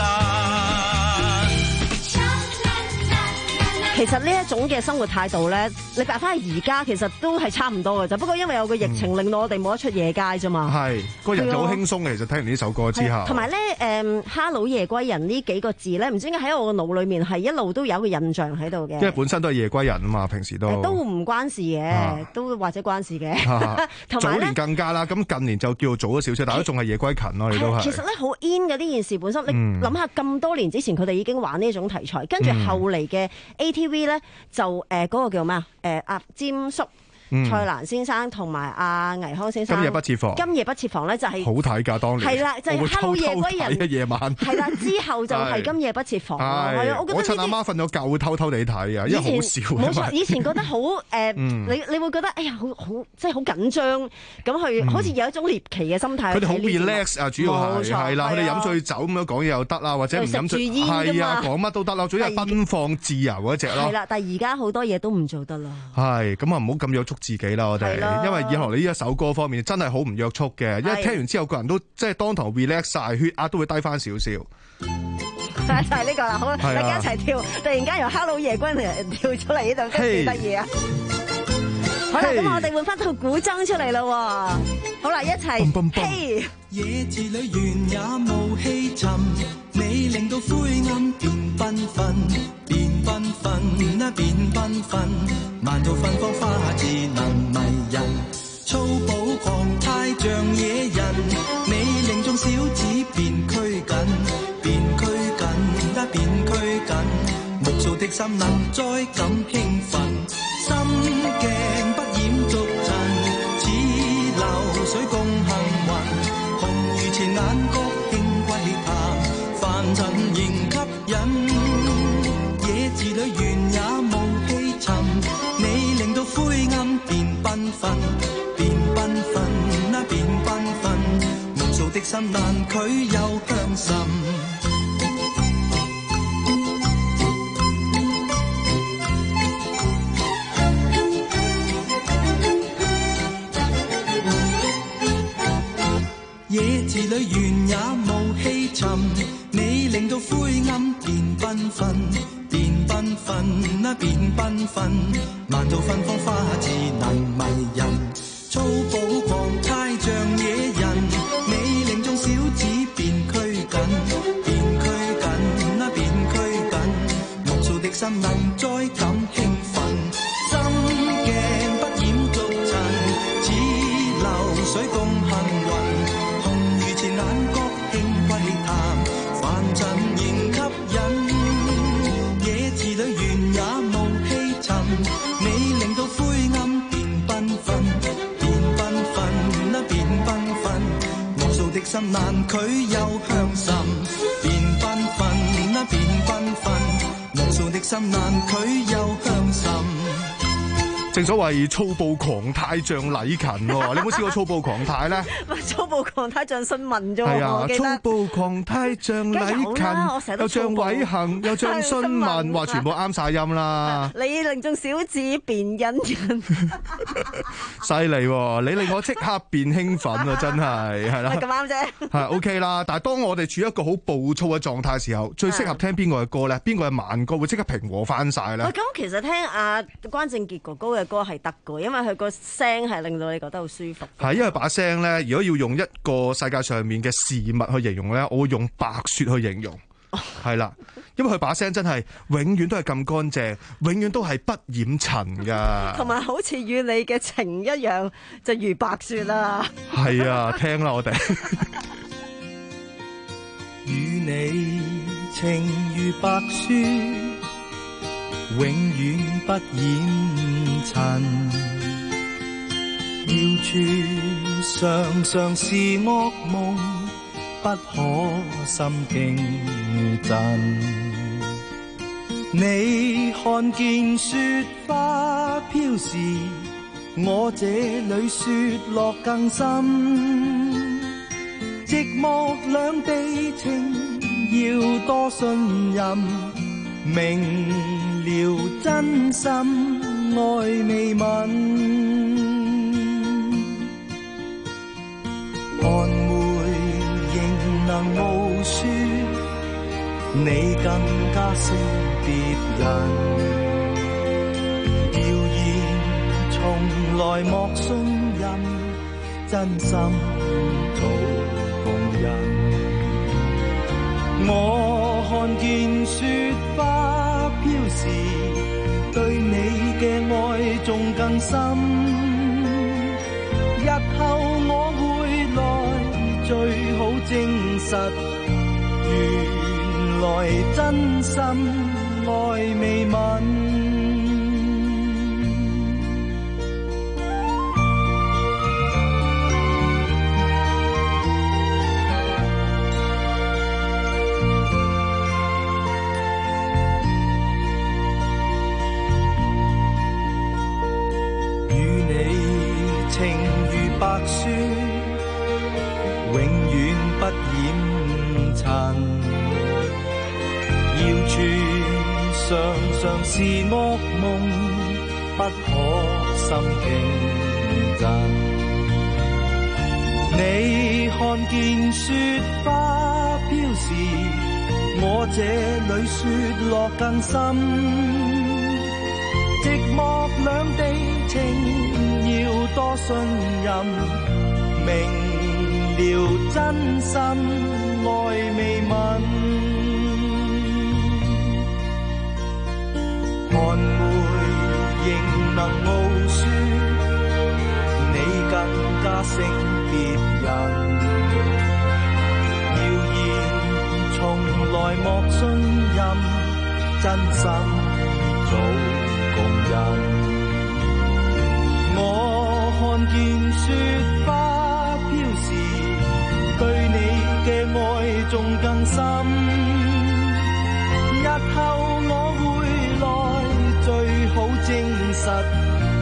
其實呢一種嘅生活態度咧，你擺翻而家其實都係差唔多嘅啫。不過因為有個疫情令到我哋冇得出夜街啫嘛。 係個人就好輕鬆嘅。其實聽完呢首歌之後， 同埋咧誒，Hello 夜歸人呢幾個字咧，唔知點解喺我個腦裏面係一路都有個印象喺度嘅。 因為本身都係夜歸人啊嘛，平時都都唔關事嘅，啊、都或者關事嘅。同埋早年更加啦，咁近年就叫做早咗少少，但係都仲係夜歸勤咯，你都係。 其實咧好 in 嘅呢件事本身，你諗下咁多年之前佢哋已經玩呢種題材，跟住後嚟嘅 A T V 咧就誒嗰、呃那個叫咩啊？誒阿詹叔。嗯、蔡瀾先生同埋阿倪匡先生， 今夜不設防， 今夜不設防咧就係、是、 好睇㗎，當年係啦，就係、是、Hello 夜歸人夜晚係啦，之後就係今夜不設防。係啊，我覺得我趁阿媽瞓咗覺會偷偷地睇啊，因為好笑。 冇錯，以前覺得好誒、呃嗯，你你會覺得哎呀，好好即係好緊張咁去，好似有一種獵奇嘅心態。佢哋好 relax 啊，主要係係啦，佢哋飲醉酒咁樣講嘢又得啦，或者唔飲醉係啊，講乜都得啦，總之係奔放自由嗰隻咯。係啦，但係而家好多嘢都唔做得啦。 係咁啊，唔好咁約束自己啦，我哋。因為以後你呢一首歌方面真係好唔約束嘅，因為聽完之後個人都即係當堂 relax 晒，血壓都會低翻少少。 就係呢個啦，好，大家一齊跳，突然間由 Hello 夜歸人跳出嚟呢度，幾得意啊！好啦，咁我哋換翻套古裝出嚟咯，好啦，一齊嘿！ 野字裏原也無氣沉，你令到灰暗變繽紛，變繽紛啊變繽紛，萬道芬芳花自能迷人，粗暴狂態像野人，你令眾小子變拘謹，變拘謹啊變拘謹，無數的心能再感興奮，心鏡不染逐塵，似流水共行雲，紅如前眼角輕窺探，凡塵仍吸引。 心難拒又向甚。野池裏原也無氣沉，你令到灰暗變繽紛，變繽紛啊變繽紛，萬道芬芳花自能迷人，粗暴狂態像野人，你令眾小子變拘謹，變拘謹啊變拘謹，無數的心能再感興奮，心鏡不掩逐塵，似流水共行雲。眼角輕窺探，凡塵仍吸引。野池裏原也無氣沉，你令到灰暗變繽紛，變繽紛啊變繽紛，無數的心難拒又向甚，變繽紛啊變繽紛，無數的心難拒又向甚。 正所謂粗暴狂態像禮勤喎，你有冇試過粗暴狂態咧？ 粗暴狂態像信文啫喎， 係啊， 我記得。 粗暴狂態像禮勤，又像偉行，又像信文，話全部啱晒音啦。 你令眾小子變欣欣， 犀利喎！你令我即刻變興奮啊！真係係啦， 咁啱啫。係 OK 啦，但係當我哋處於一個好暴躁嘅狀態時候，最適合聽邊個嘅歌咧？邊個係慢歌會即刻平和翻晒咧？ 咁其實聽阿關正傑哥哥嘅歌係得嘅，因為佢個聲係令到你覺得好舒服。 係因為把聲咧，如果要用一個世界上面嘅事物去形容咧，我會用白雪去形容。係啦，因為佢把聲真係永遠都係咁乾淨，永遠都係不染塵噶。 同埋好似與你嘅情一樣，就如白雪啦。 係啊，聽啦我哋。 與你情如白雪，永遠不染塵。謠傳常常是噩夢，不可心驚震。你看見雪花飄時，我這裏雪落更深。寂寞兩地情，要多信任。明了真心愛未泯，寒梅仍能傲雪，你更加識別人。謠言從來莫信任，真心早共人。我看見雪花飄時，對你嘅愛仲更深。日後我會來，最好證實，原來真心愛未泯。白雪永遠不染塵，謠傳常常是噩夢，不可心驚震。你看見雪花飄時，我這裏雪落更深。寂寞兩地情，要多信任，明了真心愛未泯。寒梅仍能傲雪，你更加識別人。謠言從來莫信任，真心早共人。我看見雪花飄時，對你嘅愛仲更深。日後我會來，最好證實，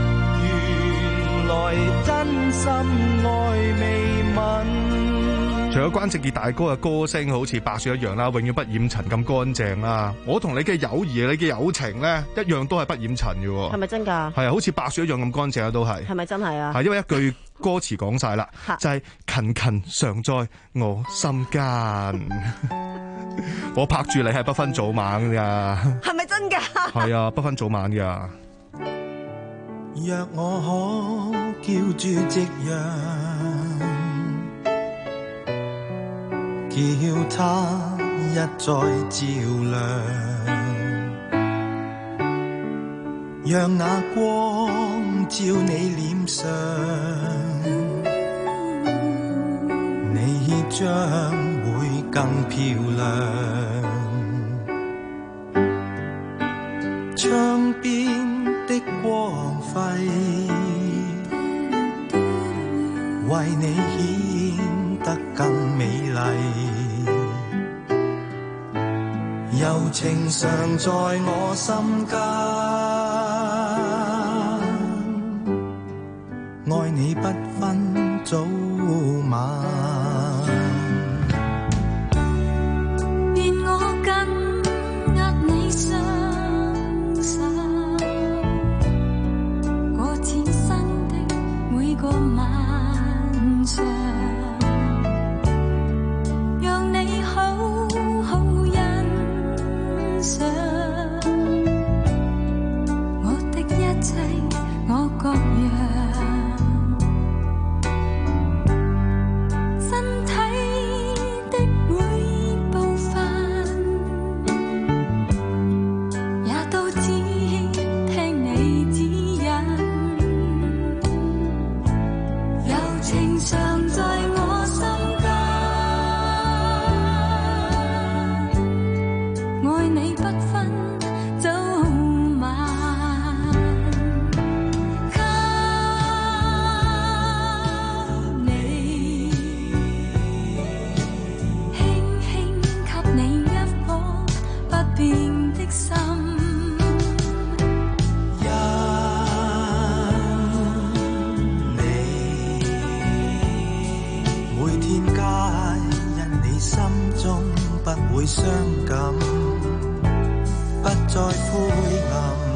原來真心愛未泯。 除咗關正傑大哥嘅歌聲好似白雪一樣啦，永遠不染塵咁乾淨啦，我同你嘅友誼、你嘅友情咧，一樣都係不染塵嘅喎。 係咪真㗎？ 係啊，好似白雪一樣咁乾淨啊，都係。 係咪真係啊？ 係因為一句歌詞講晒啦，就係勤勤常在我心間。我拍住你係不分早晚㗎。 係咪真㗎？ 係啊，不分早晚㗎。 若我可叫住夕陽，叫它一再照亮，讓那光照你臉上，你將會更漂亮。窗邊的光輝為你顯得更美麗，柔情常在我心間，愛你不分早晚。 願我緊握你雙手，過此生的每個晚上，讓你好好欣賞我的一切，我各樣。身體的每部分也都只聽你指引，柔情常在我心間，愛你不分早晚。給你輕輕給你一顆不變的心， 因你每天皆因你心中不會傷感，不再灰暗。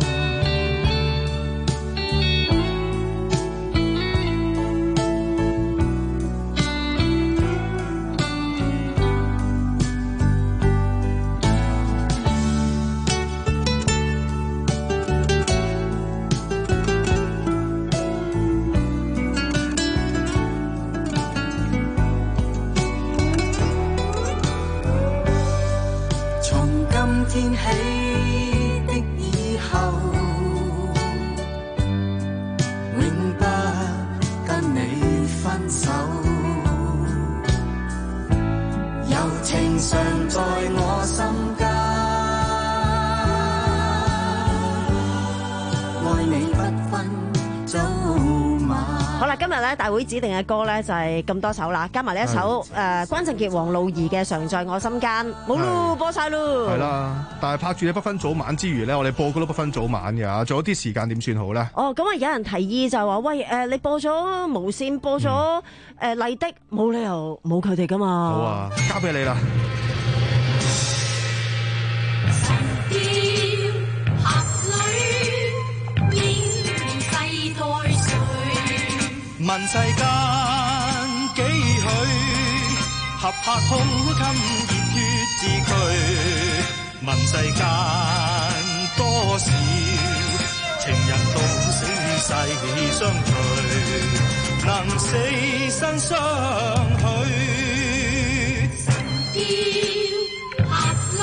從今天起的以後，永不跟你分手，柔情常在我心間，愛你不分早晚。 好啦，今日咧大會指定嘅歌咧就係咁多首啦，加埋呢一首誒關正傑、黃露儀嘅《常在我心間》，冇咯，播晒咯。 係啦，但係拍住你不分早晚之餘咧，我哋播歌都不分早晚嘅，仲有啲時間點算好咧？ 哦，咁啊有人提議就話喂誒，你播咗無線，播咗誒麗的，冇理由冇佢哋噶嘛。 好啊，交俾你啦。 問世間幾許，合拍胸襟熱血自驅。問世間多少，情人到死世相隨，能死生相許。 神雕俠侶，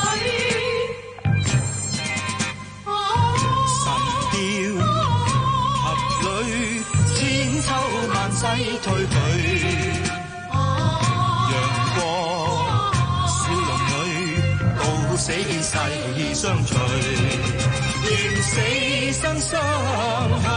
神雕俠侶，千秋萬世退去，陽光笑容裏，到死世相隨，願死生相許。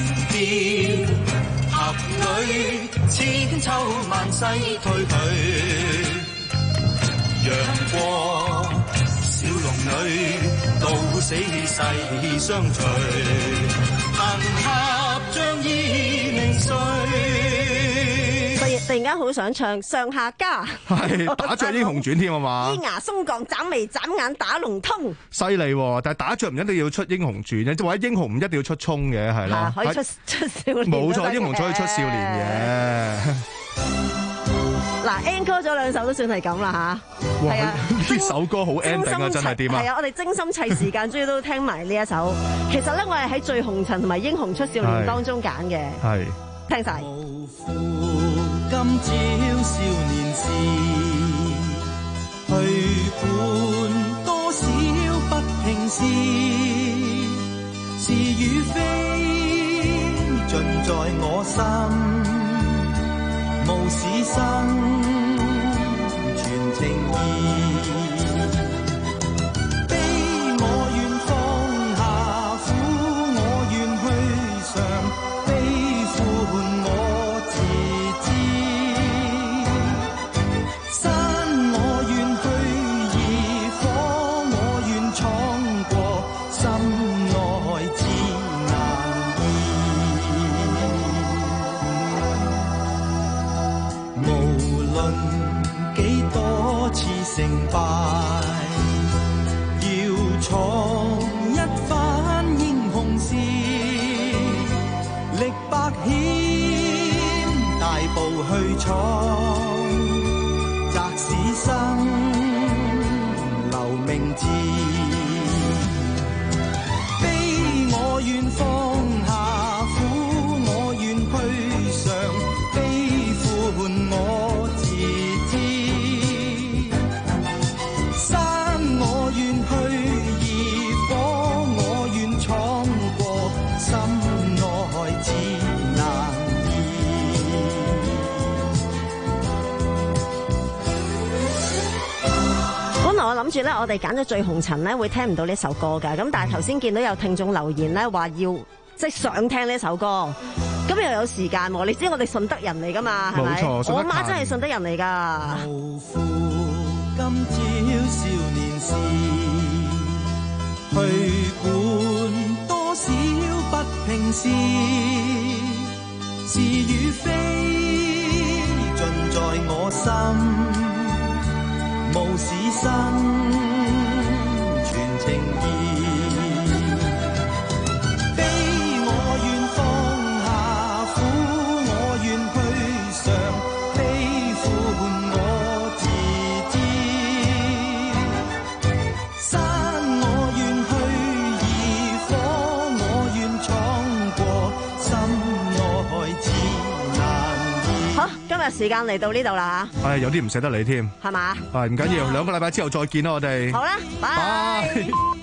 調，俠侶千秋萬世退去，陽光小龍女到死世相隨，行俠仗義名垂。 突然間好想唱上下家， 係打雀英雄傳添啊嘛！ 咿牙鬆槓斬眉斬眼打龍通， 犀利喎！但係打雀唔一定要出英雄傳嘅，即係或者英雄唔一定要出衝嘅，係啦， 可以出出少年。 冇錯，英雄可以出少年嘅。 嗱 encore 咗兩首都算係咁啦吓。 哇！ 係啊， 呢首歌好 ending 啊，真係點啊？ 係啊，我哋精心砌時間，終於都聽埋呢一首。其實咧，我係喺醉紅塵同埋英雄出少年當中揀嘅。 係。 聽晒。 今朝少年時，去管多少不平事，是與非盡在我心，無事生全情意。悲我願放下，苦我願去嘗，悲歡我自知，山我願去，而火我願闖過，心內自難移。無論幾多次成敗，要闖一番英雄事，歷百險大步去闖，擇使生留名字。悲我願放下，苦我願去嘗，悲歡我自知。山我願去，而火我願闖過，心內自難本來我諗住咧，我哋揀咗《醉紅塵》咧，會聽唔到呢首歌㗎。咁但係頭先見到有聽眾留言咧，話要即係想聽呢首歌，咁又有時間喎。你知我哋順德人嚟㗎嘛，係咪？ 冇錯， 我媽真係順德人嚟㗎。 今朝少年時，去管多少不平事，是與非盡在我心，無事生全情意。悲我願放下，苦我願去嘗，悲歡我自知。山我願去，而火我願闖過，心內自難移。 好，今日時間嚟到呢度啦嚇。 係有啲唔捨得你添， 係嘛？ 係唔緊要，兩個禮拜之後再見啦，我哋。 好啦，拜。